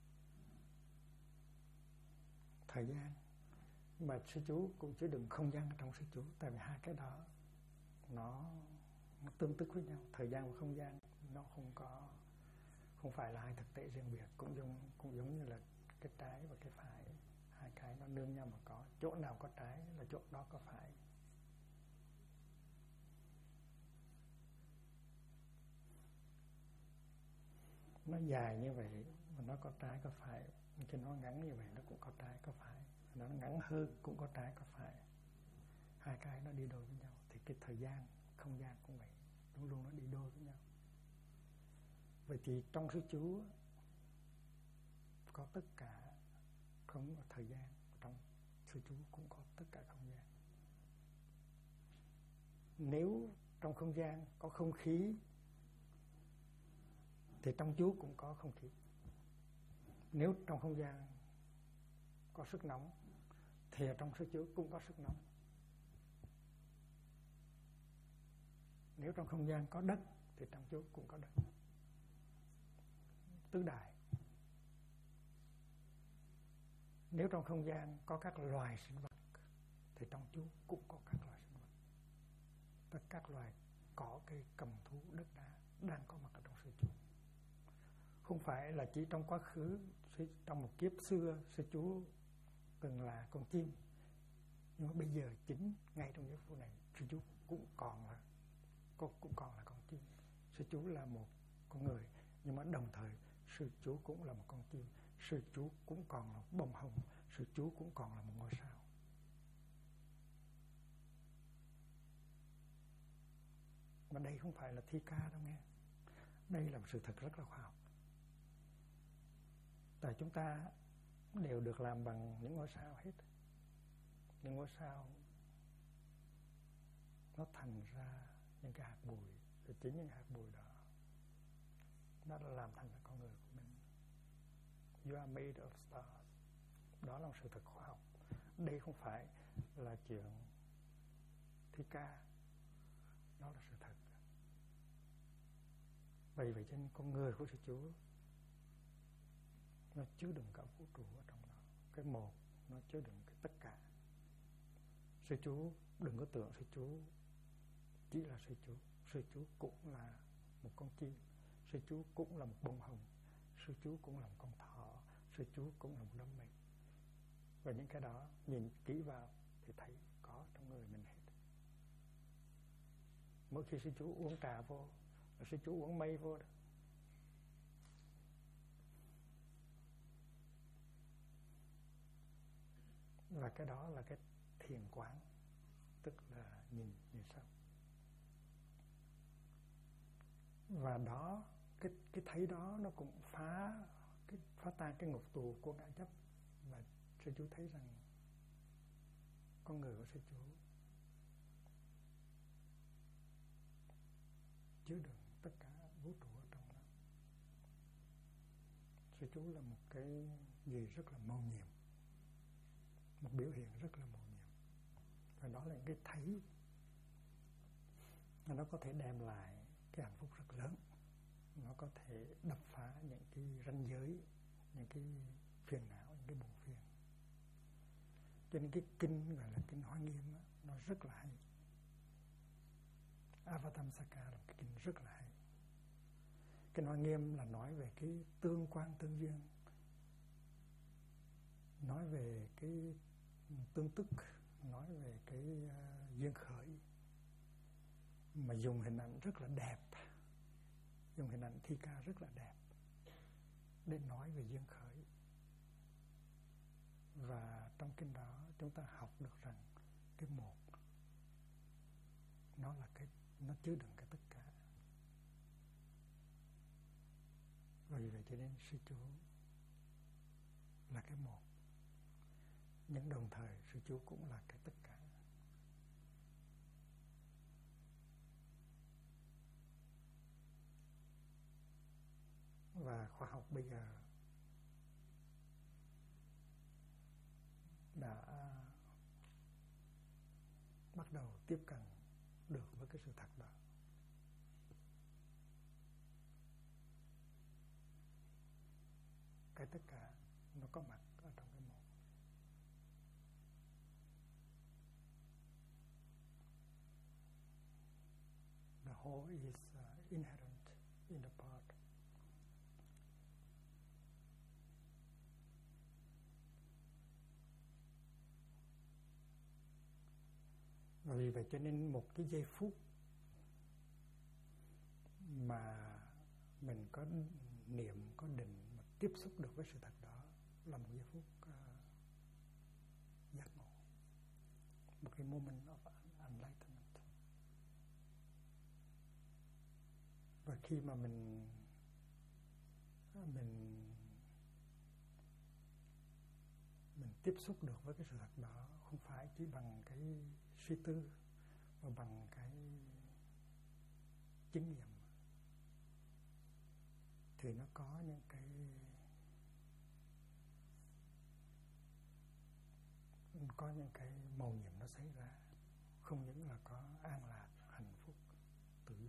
thời gian, mà sư chú cũng chứa đựng không gian ở trong sư chú. Tại vì hai cái đó nó tương tức với nhau. Thời gian và không gian nó không phải là hai thực tế riêng biệt. Cũng giống như là cái trái và cái phải, hai cái nó nương nhau mà có. Chỗ nào có trái là chỗ đó có phải. Nó dài như vậy mà nó có trái có phải. Khi nó ngắn như vậy nó cũng có trái có phải. Nó ngắn hơn cũng có trái có phải. Hai cái nó đi đôi với nhau. Thì cái thời gian, không gian cũng vậy, luôn luôn nó đi đôi với nhau. Vậy thì trong sư chú có tất cả không có thời gian, trong sư chú cũng có tất cả không gian. Nếu trong không gian có không khí thì trong chú cũng có không khí. Nếu trong không gian có sức nóng thì trong sư chú cũng có sức nóng. Nếu trong không gian có đất thì trong chỗ cũng có đất. Tứ đại. Nếu trong không gian có các loài sinh vật thì trong chú cũng có các loài sinh vật. Tất các loài cỏ cây cầm thú đất đá đang có mặt ở trong sư chú. Không phải là chỉ trong quá khứ, trong một kiếp xưa sư chú từng là con chim, nhưng mà bây giờ chính ngay trong giây phút này sư chú cũng còn là con chim. Sư chú là một con người, nhưng mà đồng thời sư chú cũng là một con chim. Sư chú cũng còn là một bông hồng. Sư chú cũng còn là một ngôi sao. Mà đây không phải là thi ca đâu nghe. Đây là một sự thật rất là khoa học. Tại chúng ta đều được làm bằng những ngôi sao hết. Những ngôi sao nó thành ra những cái hạt bụi. Và chính những hạt bụi đó nó đã làm thành con người của mình. You are made of stars. Đó là một sự thật khoa học. Đây không phải là chuyện thi ca. Đó là sự thật. Vậy cho nên con người của sư chú nó chứa đựng cả vũ trụ ở trong đó. Cái một nó chứa đựng cái tất cả. Sư chú đừng có tưởng sư chú chỉ là sư chú. Sư chú cũng là một con chim. Sư chú cũng là một bông hồng. Sư chú cũng là một con thỏ. Sư chú cũng là một đám mây. Và những cái đó nhìn kỹ vào thì thấy có trong người mình hết. Mỗi khi sư chú uống trà vô là sư chú uống mây vô đó. Và cái đó là cái thiền quán, tức là nhìn sâu. Và đó cái thấy đó nó cũng phá tan cái ngục tù của ngã chấp. Và sư chú thấy rằng con người của sư chú chứa đựng tất cả vũ trụ ở trong đó. Sư chú là một cái gì rất là mầu nhiệm, một biểu hiện rất là mầu nhiệm. Và đó là những cái thấy nó có thể đem lại cái hạnh phúc rất lớn. Nó có thể đập phá những cái ranh giới, những cái phiền não, những cái buồn phiền. Cho nên cái kinh gọi là kinh Hoa Nghiêm đó, nó rất là hay. Avatamsaka là một cái kinh rất là hay. Kinh Hoa Nghiêm là nói về cái tương quan tương duyên, nói về cái tương tức, nói về cái duyên khởi, mà dùng hình ảnh rất là đẹp, dùng hình ảnh thi ca rất là đẹp để nói về duyên khởi. Và trong kinh đó chúng ta học được rằng cái một nó là nó chứa đựng cái tất cả. Vì vậy cho nên sư chú là cái một, nhưng đồng thời sư chú cũng là cái tất cả. Và khoa học bây giờ đã bắt đầu tiếp cận được với cái sự thật đó. Cái tất cả nó có mặt ở trong cái một. The whole is inherent in the part. Và vì vậy cho nên một cái giây phút mà mình có niệm, có định, mà tiếp xúc được với sự thật đó là một giây phút giác ngộ, một cái moment of enlightenment. Và khi mà mình tiếp xúc được với cái sự thật đó, không phải chỉ bằng cái suy tư mà bằng cái chứng nghiệm, thì nó có những cái mầu nhiệm nó xảy ra. Không những là có an lạc, hạnh phúc, tự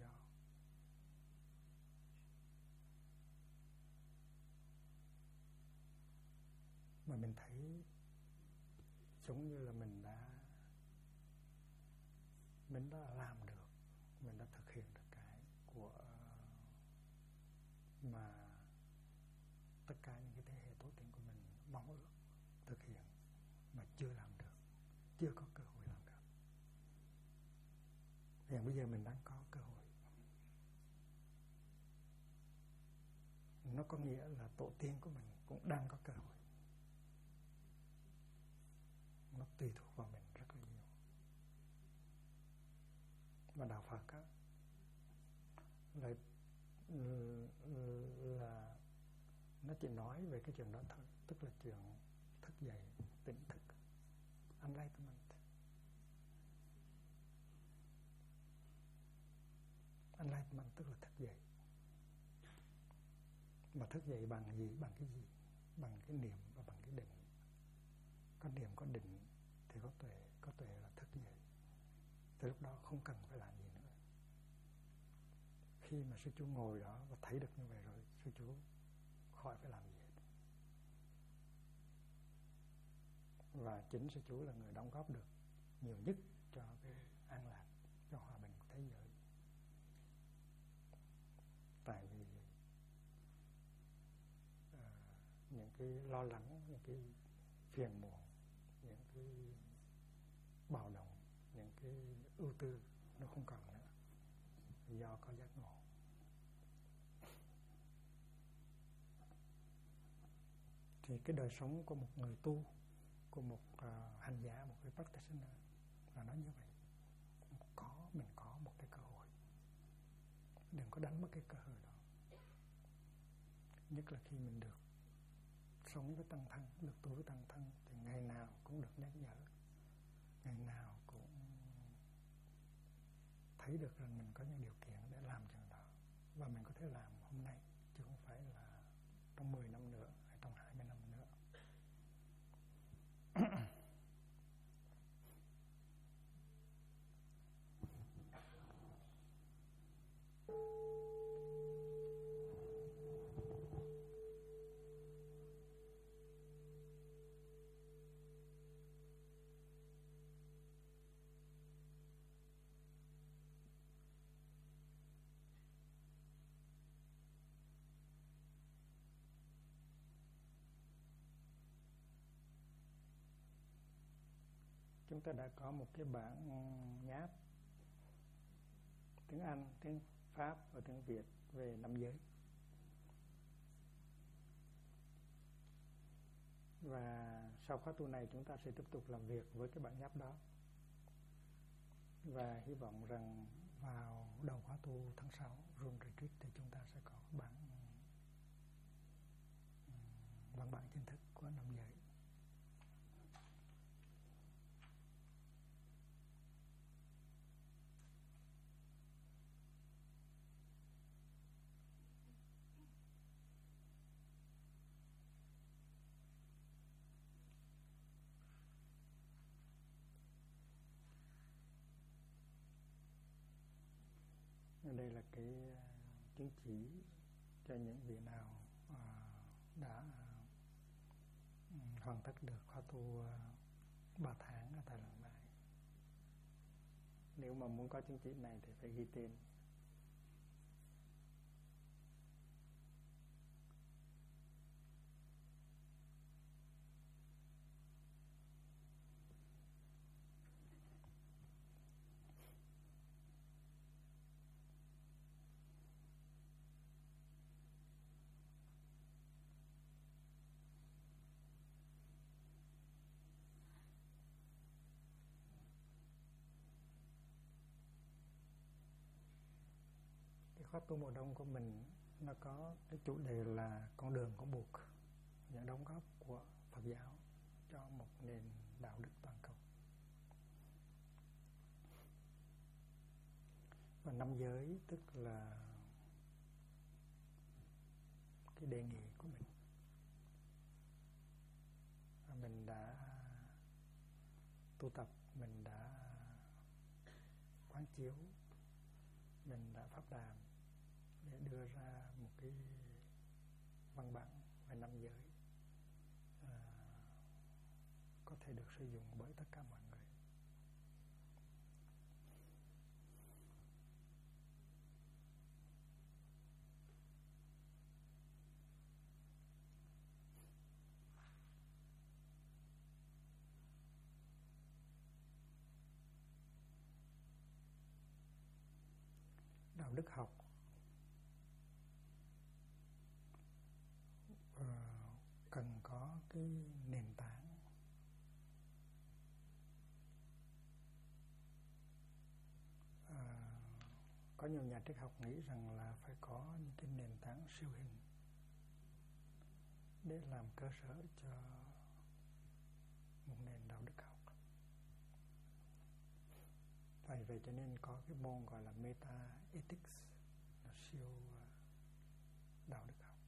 mình thấy giống như là mình đã làm được, mình đã thực hiện được cái của mà tất cả những cái thế hệ tổ tiên của mình mong ước thực hiện mà chưa làm được, chưa có cơ hội làm được. Hiện bây giờ mình đang có cơ hội. Nó có nghĩa là tổ tiên của mình cũng đang có cơ hội. Nó tùy thuộc vào mình rất là nhiều. Và đạo Phật á, là nó chỉ nói về cái chuyện đó thôi, tức là chuyện thức dậy, tỉnh thức, enlightenment. Enlightenment tức là thức dậy. Mà thức dậy bằng gì? Bằng cái gì? Bằng cái niệm và bằng cái định. Có niệm, có định thì có tuệ là thức dậy. Từ lúc đó không cần phải làm gì nữa. Khi mà sư chú ngồi đó và thấy được như vậy rồi, sư chú khỏi phải làm gì hết. Và chính sư chú là người đóng góp được nhiều nhất cho cái an lạc, cho hòa bình của thế giới. Tại vì những cái lo lắng, những cái phiền muộn, những cái bạo động, những cái ưu tư nó không còn nữa, do có giác ngộ. Thì cái đời sống của một người tu, của một hành giả, một cái practitioner là nó như vậy. Mình có một cái cơ hội, đừng có đánh mất cái cơ hội đó. Nhất là khi mình được sống với tăng thân, được tu với tăng thân, thì ngày nào cũng được nhắc nhở, ngày nào cũng thấy được rằng mình có những điều kiện để làm chuyện đó, và mình có thể làm hôm nay chứ không phải là trong 10 năm nữa hay trong 20 năm nữa. Chúng ta đã có một cái bản nháp tiếng Anh, tiếng Pháp và tiếng Việt về năm giới. Và sau khóa tu này chúng ta sẽ tiếp tục làm việc với cái bản nháp đó. Và hy vọng rằng vào đầu khóa tu tháng 6 Room Retreat thì chúng ta sẽ có bản văn bản chính thức của năm giới. Đây là cái chứng chỉ cho những vị nào đã hoàn tất được khóa tu 3 tháng ở tại lần này. Nếu mà muốn có chứng chỉ này thì phải ghi tên. Khóa tu mùa đông của mình nó có cái chủ đề là con đường của Buộc, những đóng góp của Phật giáo cho một nền đạo đức toàn cầu. Và năm giới tức là cái đề nghị của mình. Và mình đã tu tập, mình đã quán chiếu, mình đã pháp đàm để đưa ra một cái văn bản về năm giới có thể được sử dụng bởi tất cả mọi người. Đạo đức học cần có cái nền tảng có nhiều nhà triết học nghĩ rằng là phải có những cái nền tảng siêu hình để làm cơ sở cho một nền đạo đức học. Vì vậy cho nên có cái môn gọi là meta ethics, là siêu đạo đức học.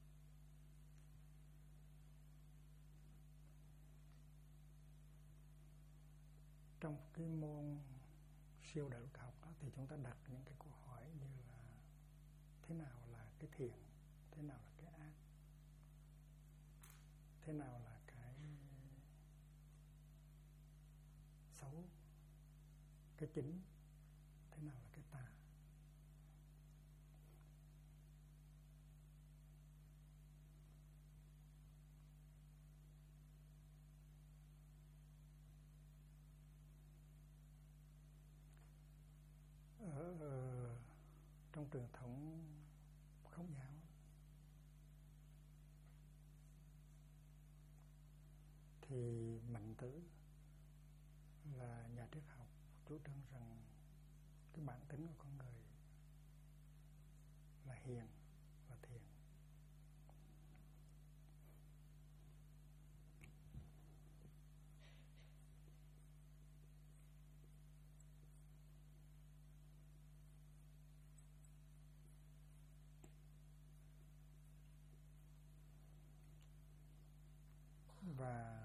Trong cái môn siêu đạo đức học đó thì chúng ta đặt những cái câu hỏi như là thế nào là cái thiện, thế nào là cái ác, thế nào là cái xấu, cái chính, thế nào là cái tà. Trong truyền thống Khổng giáo thì Mạnh Tử là nhà triết học chủ trương rằng cái bản tính của con người là hiền và thiện. Và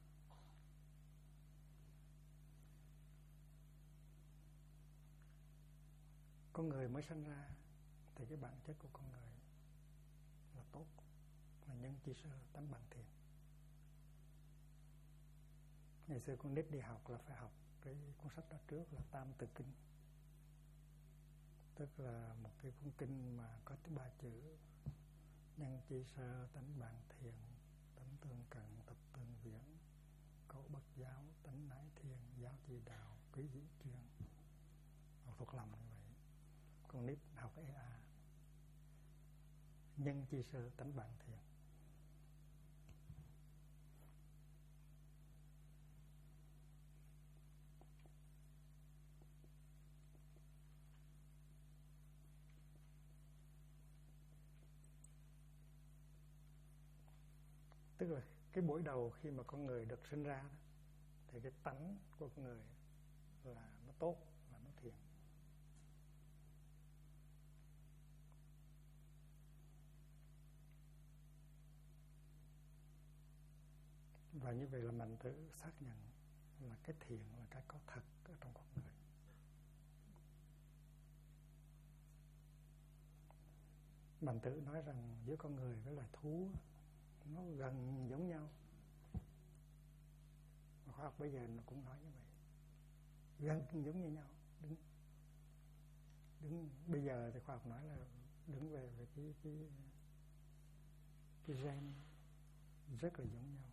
con người mới sinh ra thì cái bản chất của con người là tốt, là nhân chi sơ tánh bằng thiện. Ngày xưa con nít đi học là phải học cái cuốn sách đó trước là Tam Tự Kinh, tức là một cái cuốn kinh mà có tới 3 chữ: nhân chi sơ tánh bằng thiện, tánh tương cận tập tương viễn, cậu bất giáo tánh nãi thiền, giáo chi đạo quý dĩ chuyên. Học thuộc lòng như vậy. Con nít học EA. Nhân chi sơ tánh bằng thiện. Tức là cái buổi đầu khi mà con người được sinh ra đó, thì cái tánh của con người là nó tốt, là nó thiện. Và như vậy là Mạnh Tử xác nhận là cái thiện là cái có thật ở trong con người. Mạnh Tử nói rằng giữa con người với loài thú nó gần giống nhau. Và khoa học bây giờ nó cũng nói như vậy, gần giống như nhau. Đứng bây giờ thì khoa học nói là đứng về cái gen rất là giống nhau,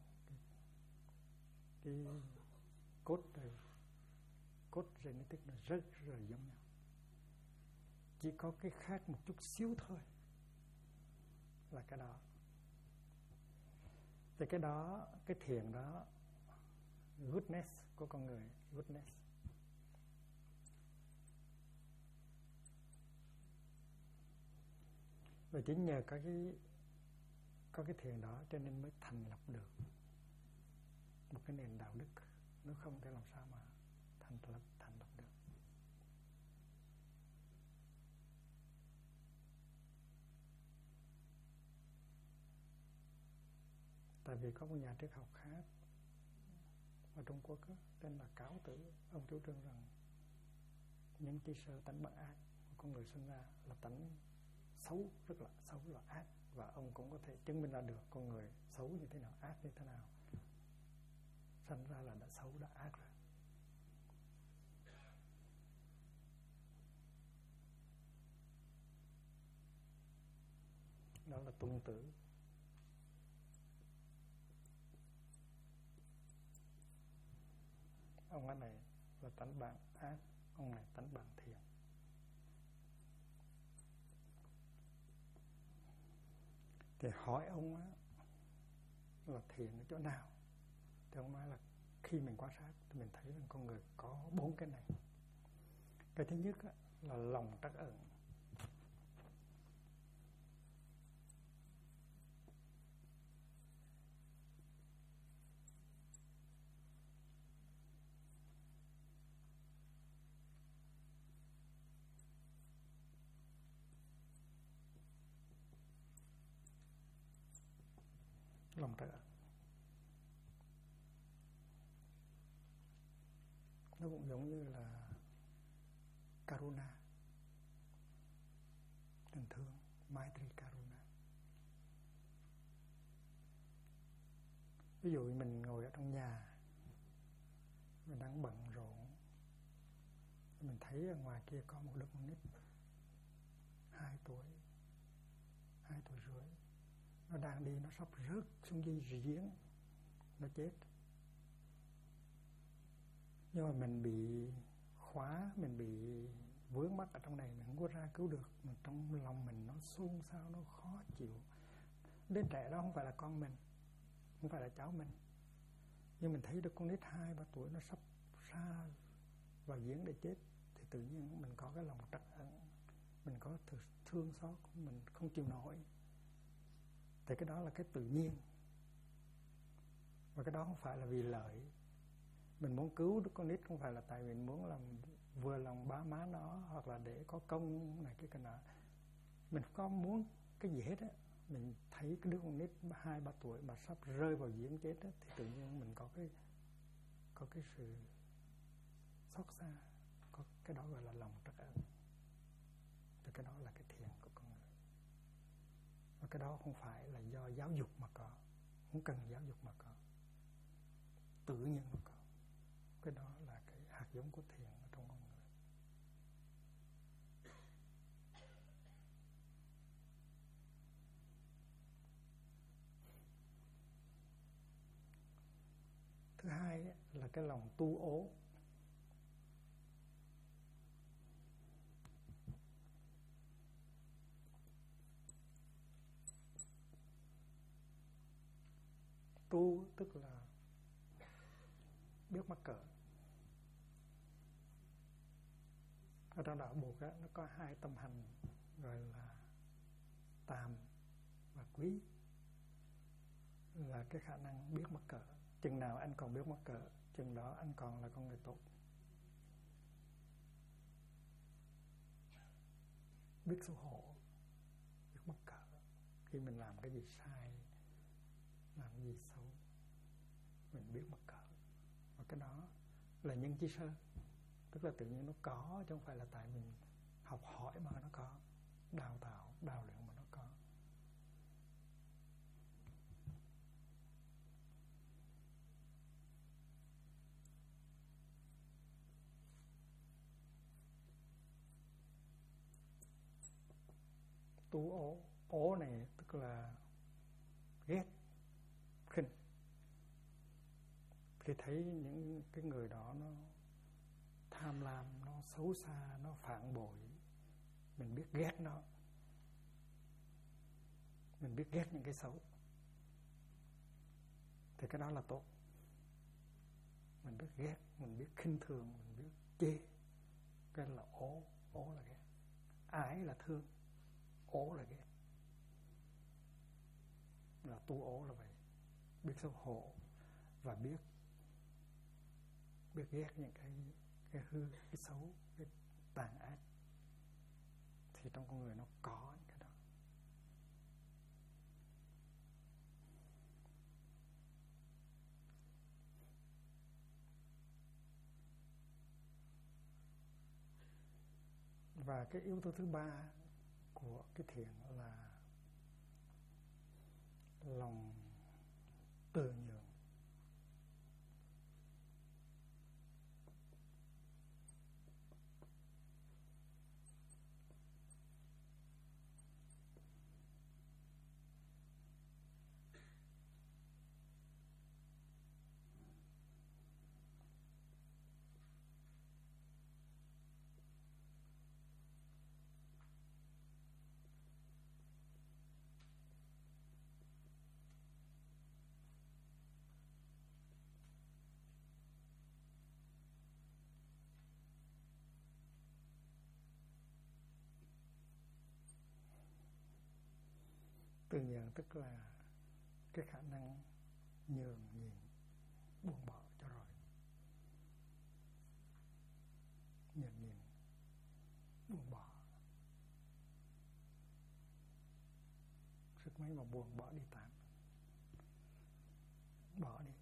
cái code genetic nó rất là giống nhau, chỉ có cái khác một chút xíu thôi là cái đó. Thì cái đó, cái thiện đó, goodness của con người, goodness, và chính nhờ có cái thiện đó cho nên mới thành lập được một cái nền đạo đức. Nếu không thể làm sao mà thành lập được. Tại vì có một nhà triết học khác ở Trung Quốc đó, tên là Cáo Tử. Ông chủ trương rằng nhân chi sơ tánh bằng ác, con người sinh ra là tánh xấu, rất là xấu, là ác. Và ông cũng có thể chứng minh ra được con người xấu như thế nào, ác như thế nào. sanh ra là đã xấu, đã ác rồi. Đó là tuân tử. Ông này là tánh bạn ác, ông này tánh bạn thiện. Thì hỏi ông á, là thiện ở chỗ nào? Thì ông nói là khi mình quan sát thì mình thấy là con người có 4 cái này. Cái thứ nhất á, là lòng trắc ẩn. Lòng trắc ẩn nó cũng giống như là Karuna, tình thương, Maitri Karuna. Ví dụ mình ngồi ở trong nhà, mình đang bận rộn, mình thấy ở ngoài kia có một đứa con nít 2 tuổi, 2 tuổi rưỡi, nó đang đi, nó sắp rớt xuống dây giếng, nó chết. Nhưng mà mình bị khóa, mình bị vướng mắc ở trong này, mình không có ra cứu được. Mà trong lòng mình nó xôn xao, nó khó chịu. Đứa trẻ đó không phải là con mình, không phải là cháu mình, nhưng mình thấy được con nít 2-3 tuổi nó sắp ra vào giếng để chết, thì tự nhiên mình có cái lòng trắc ẩn, mình có thương xót, mình không chịu nổi. Thì cái đó là cái tự nhiên, và cái đó không phải là vì lợi. Mình muốn cứu đứa con nít không phải là tại mình muốn làm vừa lòng bá má nó, hoặc là để có công này cái nọ. Mình không có muốn cái gì hết á. Mình thấy cái đứa con nít 2-3 tuổi mà sắp rơi vào giếng chết á, thì tự nhiên mình có cái sự xót xa, có cái đó gọi là lòng trắc ẩn. Thì cái đó là cái thiện của con người. Và cái đó không phải là do giáo dục mà có, không cần giáo dục mà có, tự nhiên mà có. Cái đó là cái hạt giống của thiện ở trong con người. Thứ hai là cái lòng tu ố. Tu tức là biết mắc cỡ. Ở trong đạo Bụt á, nó có 2 tâm hành gọi là tàm và quý, là cái khả năng biết mắc cỡ. Chừng nào anh còn biết mắc cỡ, chừng đó anh còn là con người tốt. Biết xấu hổ, biết mắc cỡ khi mình làm cái gì sai, làm cái gì xấu, mình biết mắc cỡ. Và cái đó là nhân chi sơ, tức là tự nhiên nó có, chứ không phải là tại mình học hỏi mà nó có, đào tạo, đào luyện mà nó có. Tu ố, ố này tức là ghét, khinh. Khi thấy những cái người đó nó tham lam, nó xấu xa, nó phản bội, mình biết ghét nó, mình biết ghét những cái xấu, thì cái đó là tốt. Mình biết ghét, mình biết khinh thường, mình biết chê, cái là ố. Ố là ghét. Ái là thương, ố là ghét. Là tu ố là vậy. Biết xấu hổ và biết ghét những cái hư, cái xấu, cái tàn ác. Thì trong con người nó có những cái đó. Và cái yếu tố thứ 3 của cái thiện là lòng từ nhường. Từ nhường tức là cái khả năng nhường nhịn, buông bỏ cho rồi. Nhường nhịn, buông bỏ. Sức mấy mà buông bỏ đi tạm. Bỏ đi.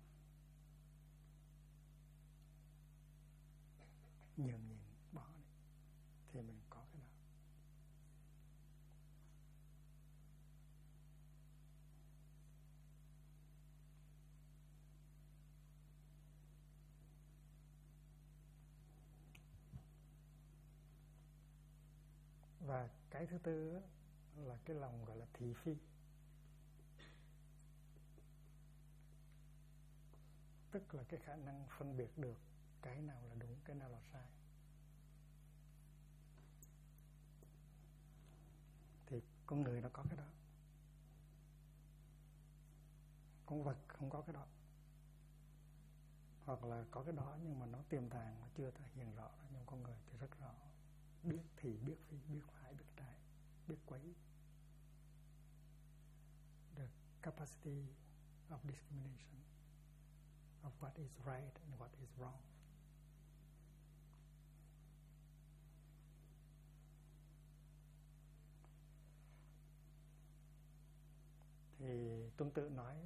Nhường nhịn, bỏ đi. Thì mình có cái đó. Và cái thứ tư là cái lòng gọi là thị phi. Tức là cái khả năng phân biệt được cái nào là đúng, cái nào là sai. Thì con người nó có cái đó. Con vật không có cái đó. Hoặc là có cái đó nhưng mà nó tiềm tàng, nó chưa thể hiện rõ. Nhưng con người thì rất rõ. Biết thì biết phi, biết phải, biết trái, biết quấy. The capacity of discrimination, of what is right and what is wrong. Thì Tuân Tự nói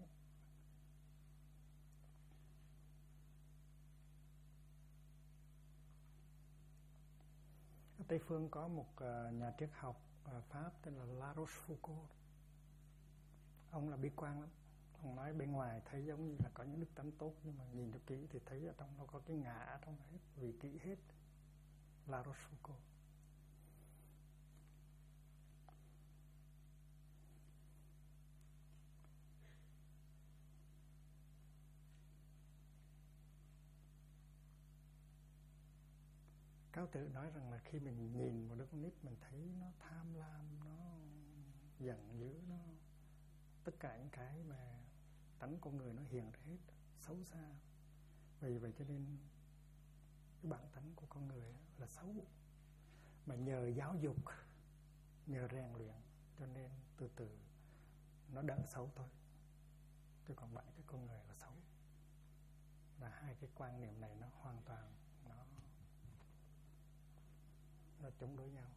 ở Tây Phương có một nhà triết học Pháp tên là La Rochefoucauld. Ông là bi quan lắm. Ông nói bên ngoài thấy giống như là có những đức tánh tốt, nhưng mà nhìn cho kỹ thì thấy ở trong nó có cái ngã trong hết, vì kỹ hết. La Rochefoucauld. Cáo Tự nói rằng là khi mình nhìn một đứa con nít, mình thấy nó tham lam, nó giận dữ, nó tất cả những cái mà tánh con người nó hiện ra hết, xấu xa. Vì vậy cho nên cái bản tánh của con người là xấu. Mà nhờ giáo dục, nhờ rèn luyện, cho nên từ từ nó đỡ xấu thôi. Chứ còn bản chất con người là xấu. Và hai cái quan niệm này nó hoàn toàn nó chống đối nhau.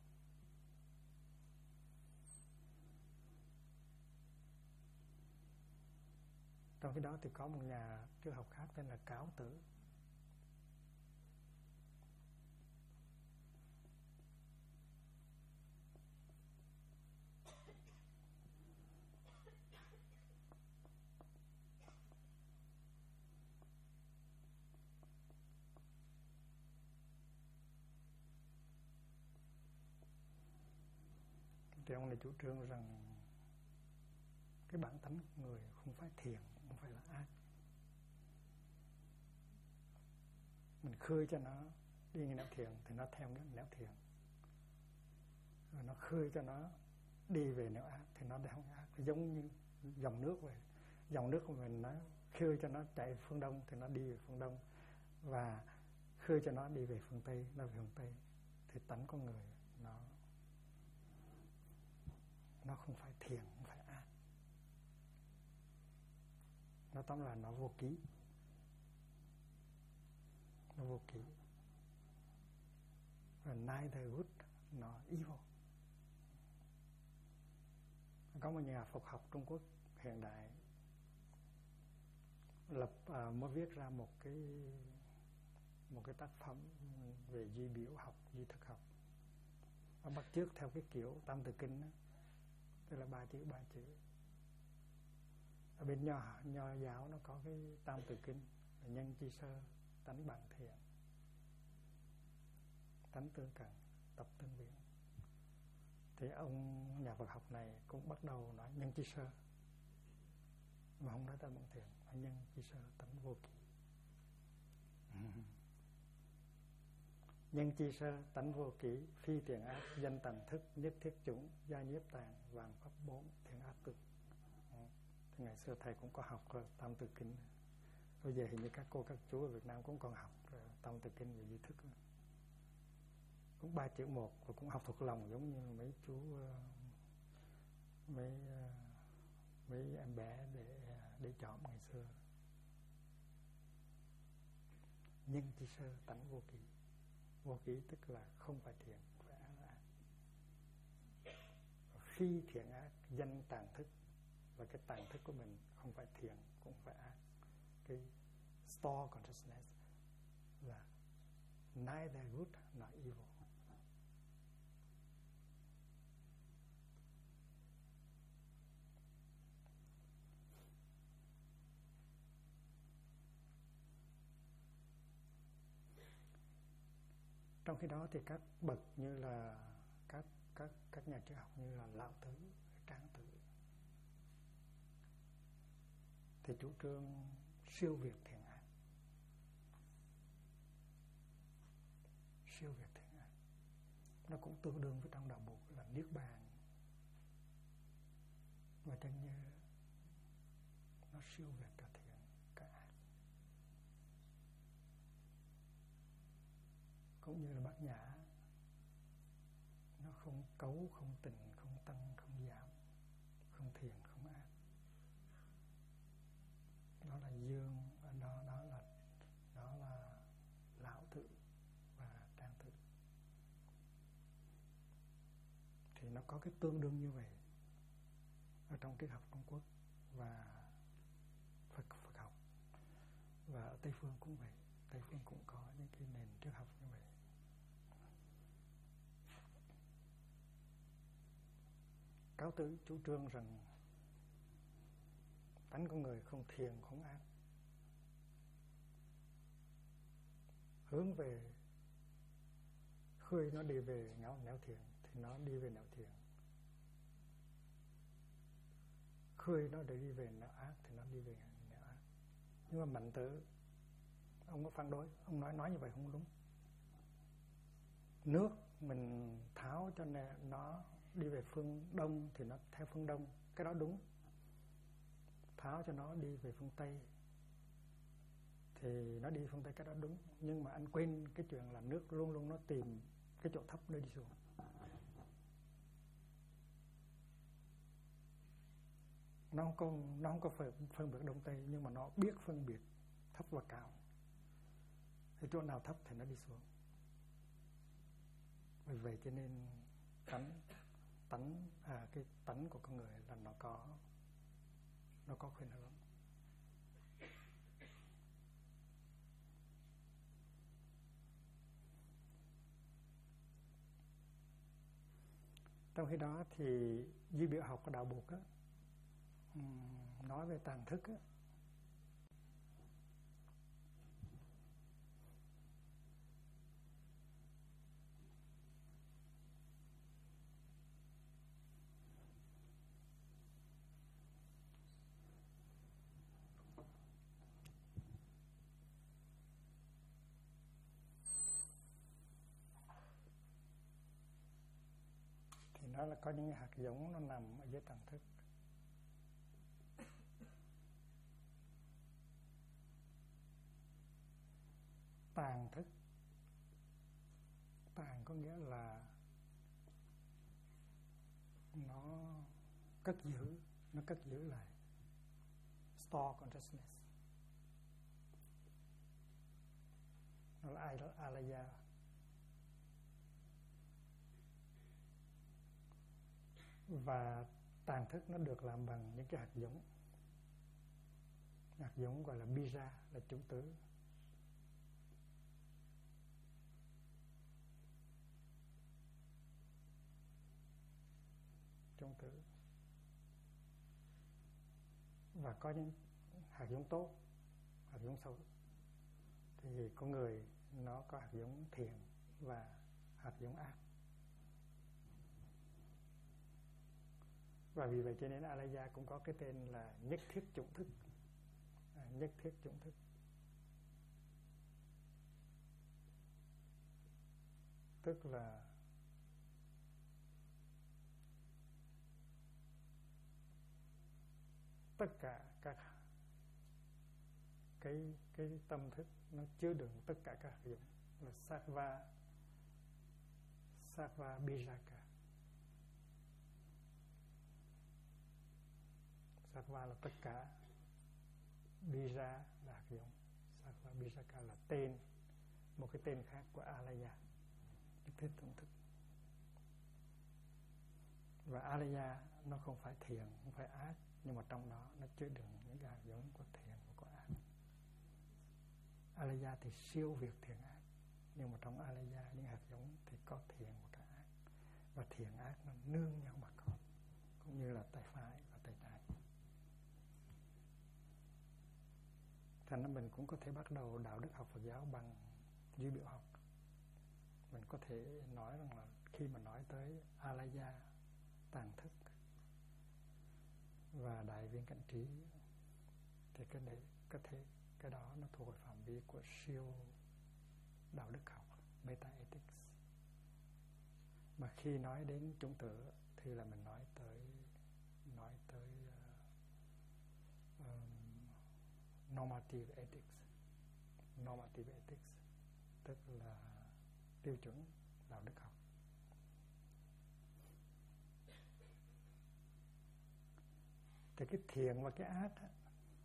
Trong khi đó thì có một nhà triết học khác tên là Cáo Tử. Thì ông này chủ trương rằng cái bản tánh của người không phải thiện, không phải là ác. Mình khơi cho nó đi nẻo thiện thì nó theo nẻo thiện. Rồi nó khơi cho nó đi về nẻo ác thì nó theo ác. Giống như dòng nước vậy. Dòng nước của mình nó khơi cho nó chạy phương Đông thì nó đi về phương Đông. Và khơi cho nó đi về phương Tây, nó về phương Tây. Thì tánh con người nó không phải thiện, không phải ác. Nó tóm là nó vô ký. Nó vô ký. Và neither good nor evil. Có một nhà Phật học Trung Quốc hiện đại mới viết ra một cái tác phẩm về duy biểu học, duy thực học. Nó bắt chước theo cái kiểu Tam Tự Kinh đó. Tức là ba chữ. Ở bên nho giáo nó có cái Tam Tự Kinh, nhân chi sơ, tánh bằng thiện, tánh tương cận, tập tương viễn. Thì ông nhà Phật học này cũng bắt đầu nói nhân chi sơ, mà không nói tánh bằng thiện, nói nhân chi sơ, tánh vô kỷ. Nhân chi sơ, tánh vô kỷ, phi tiền ác, danh tần thức, nhất thiết chủng, gia nhiếp tàn, vàng pháp bốn, thiện ác cực. Thì ngày xưa thầy cũng có học Tam Tự Kinh. Bây giờ hình như các cô các chú ở Việt Nam cũng còn học Tam Tự Kinh về duy thức. Cũng 3 chữ 1 và cũng học thuộc lòng giống như mấy chú mấy mấy em bé để chọn ngày xưa. Nhưng chỉ sơ tánh vô ký. Vô ký tức là không phải thiện, phải ác. Khi thiện ác danh tàng thức, và cái tàng thức của mình không phải thiện cũng phải ác. Cái store consciousness là neither good nor evil. Trong khi đó thì các bậc như là các nhà triết học như là Lão Tử, Trang Tử thì chủ trương siêu việt thiện ác. Siêu việt thiện ác nó cũng tương đương với trong đạo Bụt là niết bàn, và chân như nó siêu việt cả thiện cả ác. Cũng như là Bát Nhã, nó không cấu, không tình, không tăng, không giảm, không thiện, không ác. Đó là dương, đó là Lão Tử và Trang Tử. Thì nó có cái tương đương như vậy ở trong triết học Trung Quốc và Phật học, và ở Tây phương cũng vậy. Tây phương cũng có những cái nền triết học như vậy. Cáo Tử chủ trương rằng tánh con người không thiện không ác, hướng về khơi nó đi về nẻo thiện thì nó đi về nẻo thiện, khơi nó để đi về nẻo ác thì nó đi về nẻo ác. Nhưng mà Mạnh Tử ông có phản đối, ông nói như vậy không đúng. Nước mình tháo cho nên nó đi về phương đông thì nó theo phương đông, cái đó đúng. Tháo cho nó đi về phương tây thì nó đi phương tây, cái đó đúng. Nhưng mà anh quên cái chuyện là nước luôn luôn nó tìm cái chỗ thấp để đi xuống. Nó không có phân biệt đông tây, nhưng mà nó biết phân biệt thấp và cao. Thì chỗ nào thấp thì nó đi xuống. Vì vậy cho nên cái tánh của con người là nó có khuynh hướng. Trong khi đó thì duy biểu học của đạo Bụt á, nói về tàng thức á, thì nó là có những hạt giống nó nằm ở dưới tàng thức. Tàng thức, tàng có nghĩa là nó cất giữ lại, store consciousness. Nó là alaya. Và tàng thức nó được làm bằng những cái hạt giống. Hạt giống gọi là bija, là chủ tử. Trung tử. Và có những hạt giống tốt, hạt giống xấu. Thì con người nó có hạt giống thiện và hạt giống ác. Và vì vậy cho nên alaya cũng có cái tên là nhất thiết chủng thức. Nhất thiết chủng thức. Tức là tất cả các cái tâm thức nó chứa đựng tất cả các hạt giống, là sattva bijaka. Sattva là tất cả, Bija là hạt giống, Sattva Bijaka là tên, một cái tên khác của Alaya, nhất thiết thưởng thức. Và Alaya nó không phải thiện, không phải ác, nhưng mà trong đó nó chứa đựng những cái hạt giống của thiện và của ác. Alaya thì siêu việt thiện ác, nhưng mà trong Alaya những hạt giống thì có thiện và cả ác, và thiện ác nó nương nhau mà có, cũng như là tay phải và tay trái. Thành ra mình cũng có thể bắt đầu đạo đức học Phật giáo bằng duy biểu học. Mình có thể nói rằng là khi mà nói tới Alaya, tàng thức và đại viên cảnh trí, thì cái đấy có thể cái đó nó thuộc về phạm vi của siêu đạo đức học, meta ethics. Mà khi nói đến chủng tử thì là mình nói tới normative ethics. Normative ethics tức là tiêu chuẩn đạo đức học. Thì cái thiện và cái ác á,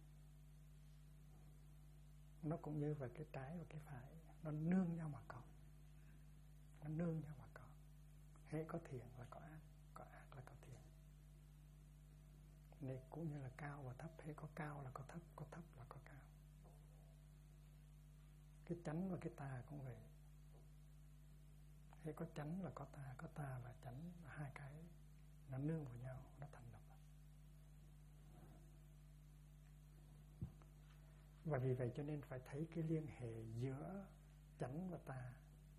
nó cũng như về cái trái và cái phải, nó nương nhau mà có, nó nương nhau mà có. Hễ có thiện là có ác là có thiện. Nên cũng như là cao và thấp, hễ có cao là có thấp là có cao. Cái chánh và cái tà cũng vậy. Hễ có chánh là có tà và chánh, hai cái nó nương vào nhau, nó thành lập. Và vì vậy cho nên phải thấy cái liên hệ giữa chánh và tà,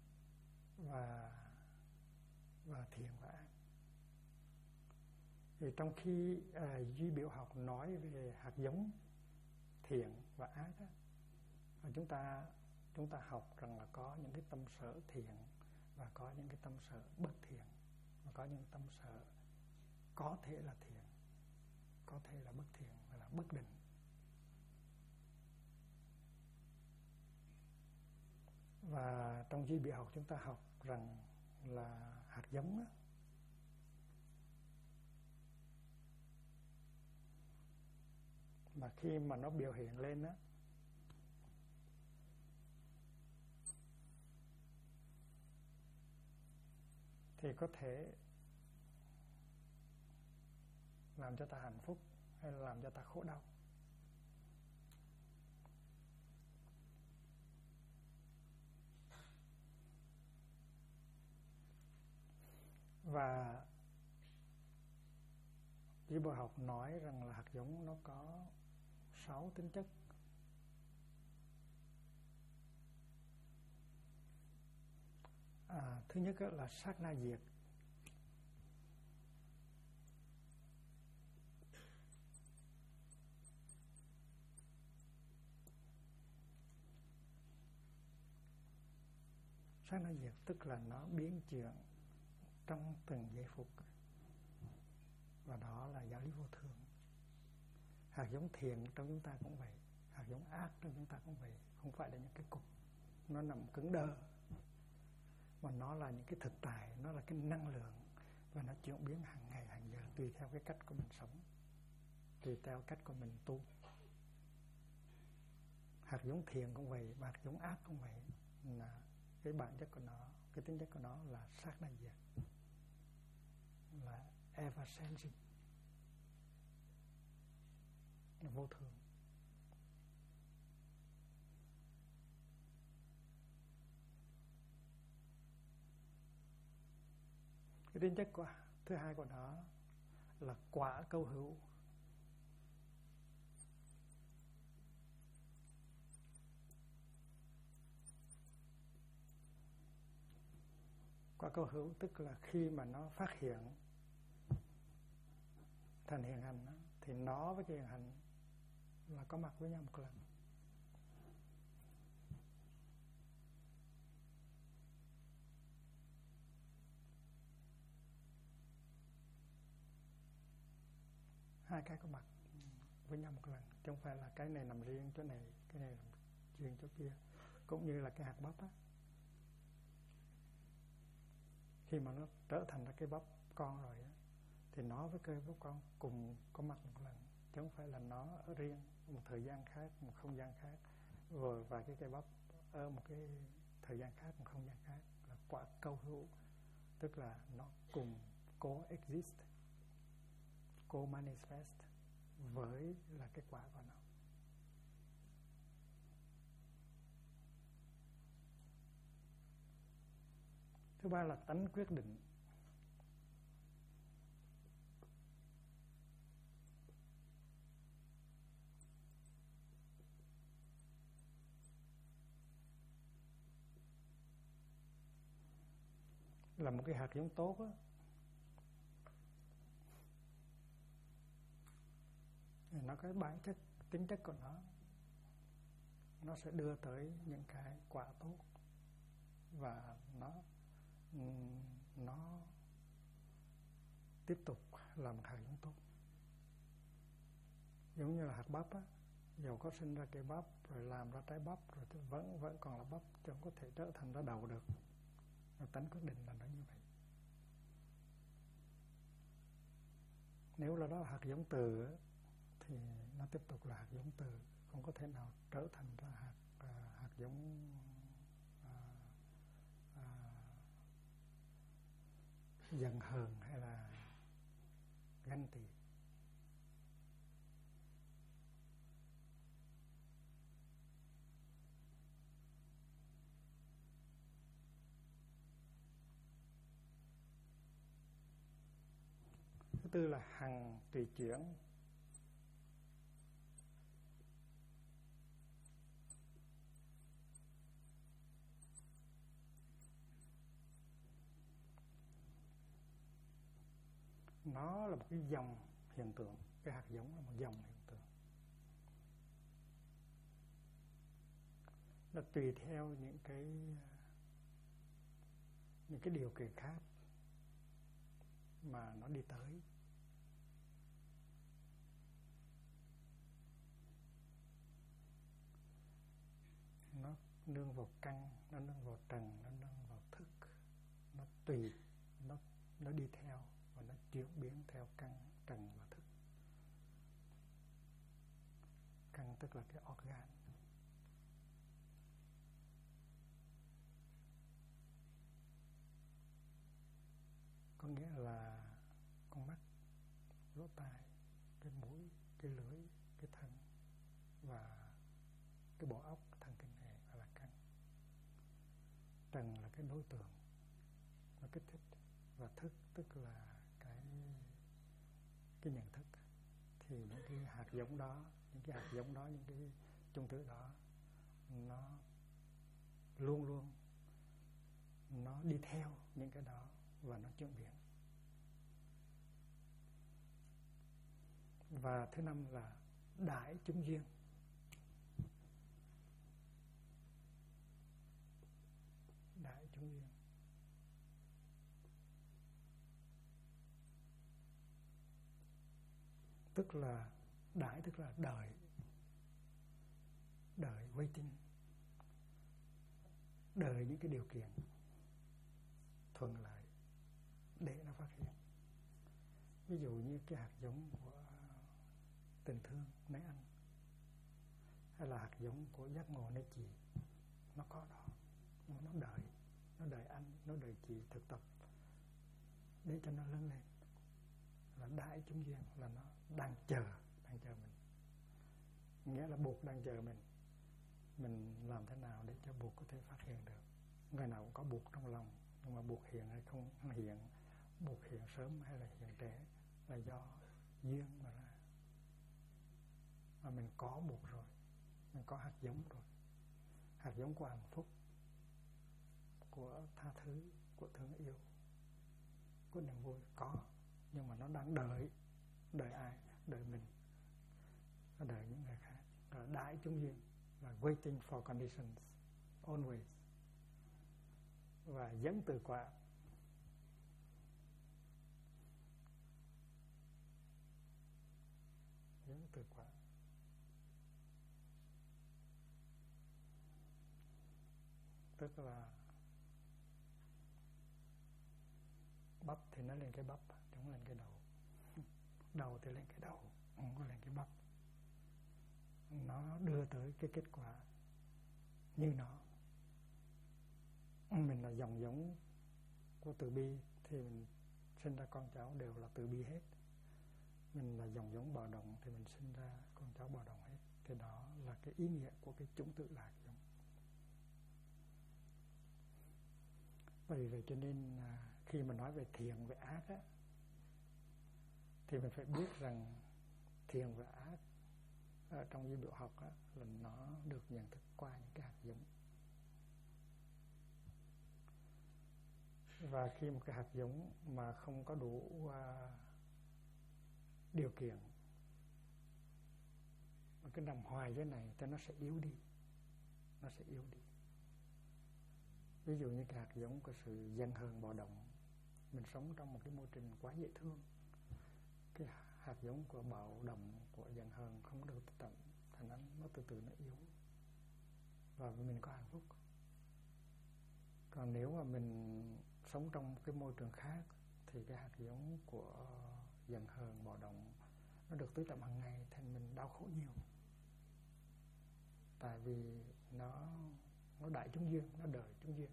và thiện và ác. Thì trong khi duy biểu học nói về hạt giống thiện và ác á, chúng ta học rằng là có những cái tâm sở thiện và có những cái tâm sở bất thiện, và có những tâm sở có thể là thiện, có thể là bất thiện, và là bất định. Và trong duy biểu học chúng ta học rằng là hạt giống á, mà khi mà nó biểu hiện lên á, thì có thể làm cho ta hạnh phúc hay là làm cho ta khổ đau. Và duy biểu học nói rằng là hạt giống nó có 6 tính chất. Thứ nhất là sát na diệt. Sát na diệt tức là nó biến chuyển trong từng giây phút, và đó là giáo lý vô thường. Hạt giống thiện trong chúng ta cũng vậy, hạt giống ác trong chúng ta cũng vậy. Không phải là những cái cục nó nằm cứng đơ, mà nó là những cái thực tại, nó là cái năng lượng, và nó chuyển biến hàng ngày hàng giờ tùy theo cái cách của mình sống, tùy theo cách của mình tu. Hạt giống thiện cũng vậy, và hạt giống ác cũng vậy. Là cái bản chất của nó, cái tính chất của nó là sát na diệt, là ever changing, là vô thường. Cái tính chất của thứ hai của nó là quả câu hữu. Quả câu hữu tức là khi mà nó phát hiện thành hiện hành đó, thì nó với cái hiện hành là có mặt với nhau một lần. Hai cái có mặt với nhau một lần, chứ không phải là cái này nằm riêng chỗ này, cái này nằm riêng chỗ kia. Cũng như là cái hạt bắp á, khi mà nó trở thành ra cái bắp con rồi á, thì nó với cây bắp con cùng có mặt một lần, chứ chứ không phải là nó ở riêng một thời gian khác, một không gian khác, rồi và cái cây bắp ở một cái thời gian khác, một không gian khác, là quả câu hữu, tức là nó cùng coexist, co-manifest với là cái quả của nó. Thứ ba là tánh quyết định. Là một cái hạt giống tốt á, nó có bản chất, tính chất của nó sẽ đưa tới những cái quả tốt, và nó tiếp tục là một hạt giống tốt. Giống như là hạt bắp á, dầu có sinh ra cây bắp rồi làm ra trái bắp rồi thì vẫn còn là bắp, chứ không có thể trở thành ra đậu được. Tánh quyết định là nó như vậy. Nếu là đó là hạt giống từ thì nó tiếp tục là hạt giống từ, không có thể nào trở thành ra hạt giống giận hờn hay là ganh tị. Thứ tư là hằng tùy chuyển. Nó là một cái dòng hiện tượng, cái hạt giống là một dòng hiện tượng. Nó tùy theo những cái điều kiện khác mà nó đi tới. Nó nương vào căn, nó nương vào trần, nó nương vào thức, nó tùy, nó đi theo và nó chuyển biến theo căn, trần và thức. Căn tức là cái organ, có nghĩa là con mắt, lỗ tai, cái mũi, cái lưỡi, cái thân và cái bộ óc, thần kinh hệ là căn. Trần là cái đối tượng nó kích thích, và thức tức là cái nhận thức. Thì những cái hạt giống đó, những cái chung thứ đó, nó luôn luôn nó đi theo những cái đó và nó chuyển biến. Và thứ năm là đại chúng duyên. Đại chúng duyên tức là đại, tức là đợi waiting, đợi những cái điều kiện thuận lợi để nó phát hiện. Ví dụ như cái hạt giống của tình thương nơi anh, hay là hạt giống của giác ngộ nơi chị, nó có đó, nó đợi anh, nó đợi chị thực tập để cho nó lớn lên. Là đại chúng duyên, là nó đang chờ mình, nghĩa là buộc đang chờ mình làm thế nào để cho buộc có thể phát hiện được. Người nào cũng có buộc trong lòng, nhưng mà buộc hiện hay không hiện, buộc hiện sớm hay là hiện trễ là do duyên mà ra. Mà mình có buộc rồi, mình có hạt giống rồi, hạt giống của hạnh phúc, của tha thứ, của thương yêu, của niềm vui có, nhưng mà nó đang đợi ai? Đợi mình, nó đợi những người khác. Rồi đại chúng duyên là waiting for conditions always, và dẫn từ quả. Dẫn từ quả tức là bắp thì nó lên cái bắp, chứ không lên cái đầu. Đầu thì lên cái đầu, không có lên cái bắp. nó đưa tới cái kết quả như nó. Mình là dòng giống của từ bi thì mình sinh ra con cháu đều là từ bi hết. Mình là dòng giống bò đồng thì mình sinh ra con cháu bò đồng hết. Thì đó là cái ý nghĩa của cái chủng tử là hạt giống. Bởi vậy cho nên khi mà nói về thiện về ác á, thì mình phải biết rằng thiện và ác ở trong di biểu học á, là nó được nhận thức qua những cái hạt giống. Và khi một cái hạt giống mà không có đủ điều kiện mà cứ nằm hoài dưới này thì nó sẽ yếu đi. Nó sẽ yếu đi. Ví dụ như cái hạt giống của sự giận hờn bạo động, mình sống trong một cái môi trường quá dễ thương, cái hạt giống của bạo động, của giận hờn không được tận, thành nó từ từ nó yếu và mình có hạnh phúc. Còn nếu mà mình sống trong cái môi trường khác thì cái hạt giống của giận hờn bạo động nó được tưới tẩm hàng ngày thì mình đau khổ nhiều. Tại vì nó đại chúng duyên, nó đời chúng duyên.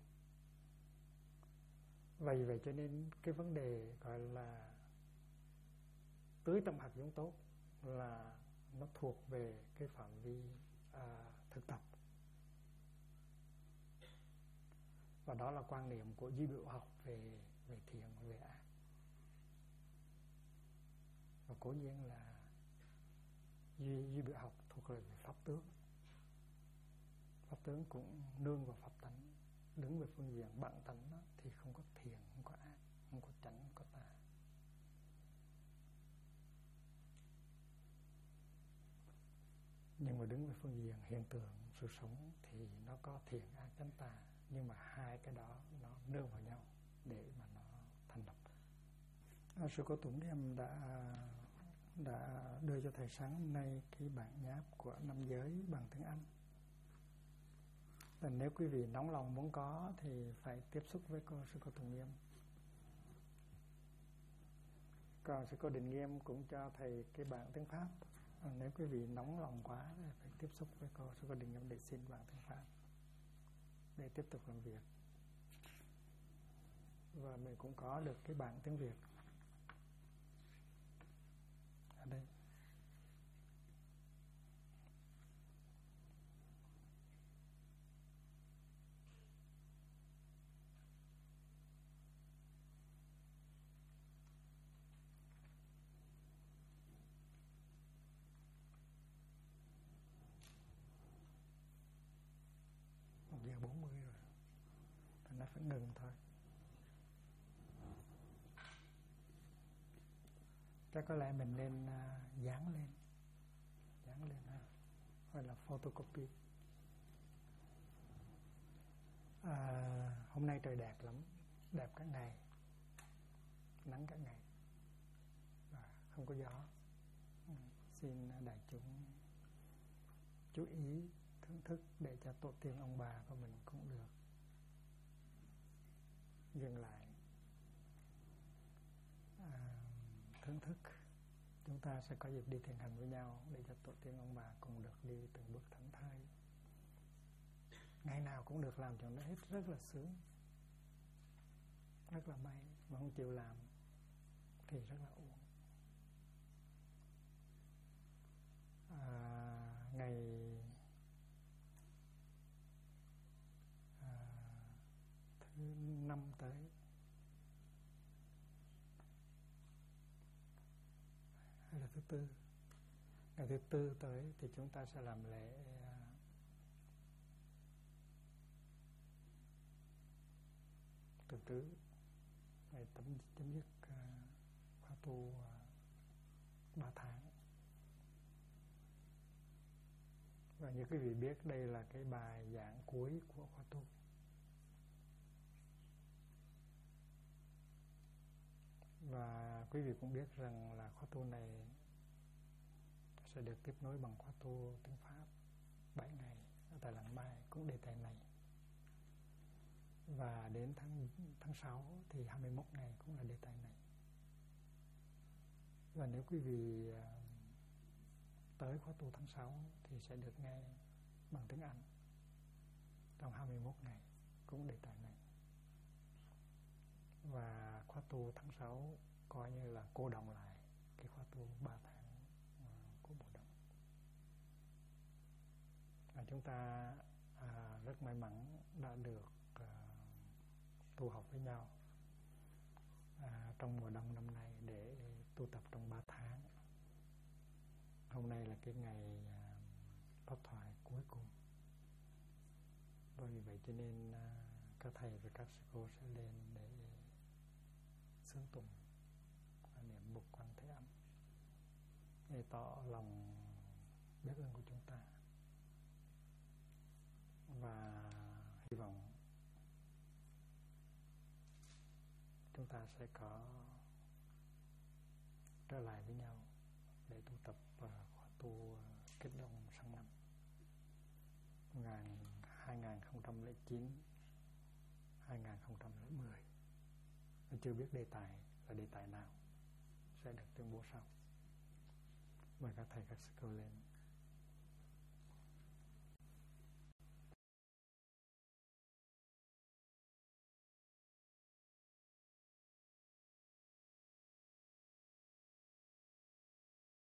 Vậy cho nên cái vấn đề gọi là tưới tẩm hạt giống tốt là nó thuộc về cái phạm vi thực tập. Và đó là quan niệm của duy biểu học về thiện và về ác. Và cố nhiên là duy biểu học thuộc về pháp tướng. Pháp tướng cũng nương vào pháp tánh, đứng về phương diện bản tánh đó, thì không có thiện, không có ác, không có chánh, không có tà. Nhưng mà đứng về phương diện hiện tượng sự sống thì nó có thiện, ác, chánh, tà. Nhưng mà hai cái đó nó nương vào nhau để mà nó thành lập. Sư Cô Tuấn em đã đưa cho thầy sáng hôm nay cái bản nháp của năm giới bằng tiếng Anh. Và nếu quý vị nóng lòng muốn có thì phải tiếp xúc với sư cô Tùng Nghiêm. Còn sư cô Định Nghiêm cũng cho thầy cái bản tiếng Pháp. Nếu quý vị nóng lòng quá thì phải tiếp xúc với sư cô Định Nghiêm để xin bản tiếng Pháp để tiếp tục làm việc. Và mình cũng có được cái bản tiếng Việt ở đây. Giờ 40 rồi, thành ra phải ngừng thôi. Chắc có lẽ mình nên dán lên ha, gọi là photocopy. Hôm nay trời đẹp lắm, đẹp cả ngày, nắng cả ngày, không có gió. Xin đại chúng chú ý thưởng thức để cho tổ tiên ông bà của mình cũng được dừng lại thưởng thức. Chúng ta sẽ có dịp đi thiền hành với nhau để cho tổ tiên ông bà cùng được đi từng bước thảnh thơi. Ngày nào cũng được làm chuyện đó hết, rất là sướng, rất là may. Mà không chịu làm thì rất là uổng. Ngày thứ 5 tới, hay là thứ tư, ngày thứ tư tới thì chúng ta sẽ làm lễ từ tứ, ngày chấm dứt khóa tu 3 tháng. Và như quý vị biết, đây là cái bài giảng cuối của khóa tu. Và quý vị cũng biết rằng là khóa tu này sẽ được tiếp nối bằng khóa tu tiếng Pháp 7 ngày ở tại Làng Mai, cũng đề tài này. Và đến tháng 6 thì 21 ngày cũng là đề tài này. Và nếu quý vị tới khóa tu tháng 6 thì sẽ được nghe bằng tiếng Anh trong 21 ngày, cũng đề tài này. Và khóa tu tháng 6 coi như là cô đồng lại cái khóa tu 3 tháng của Bộ Đồng. Chúng ta rất may mắn đã được tu học với nhau trong mùa đông năm nay để tu tập trong 3 tháng. Hôm nay là cái ngày pháp thoại cuối cùng. Vì vậy cho nên các thầy và các sư cô sẽ lên để xướng tụng niệm Mục Quan Thế Âm để tỏ lòng biết ơn của chúng ta, và hy vọng chúng ta sẽ có trở lại với nhau để tu tập khóa tu kết đông sang năm 2009 2010. Mình chưa biết đề tài là đề tài nào sẽ được tuyên bố sau. Mời các thầy các sư cô lên.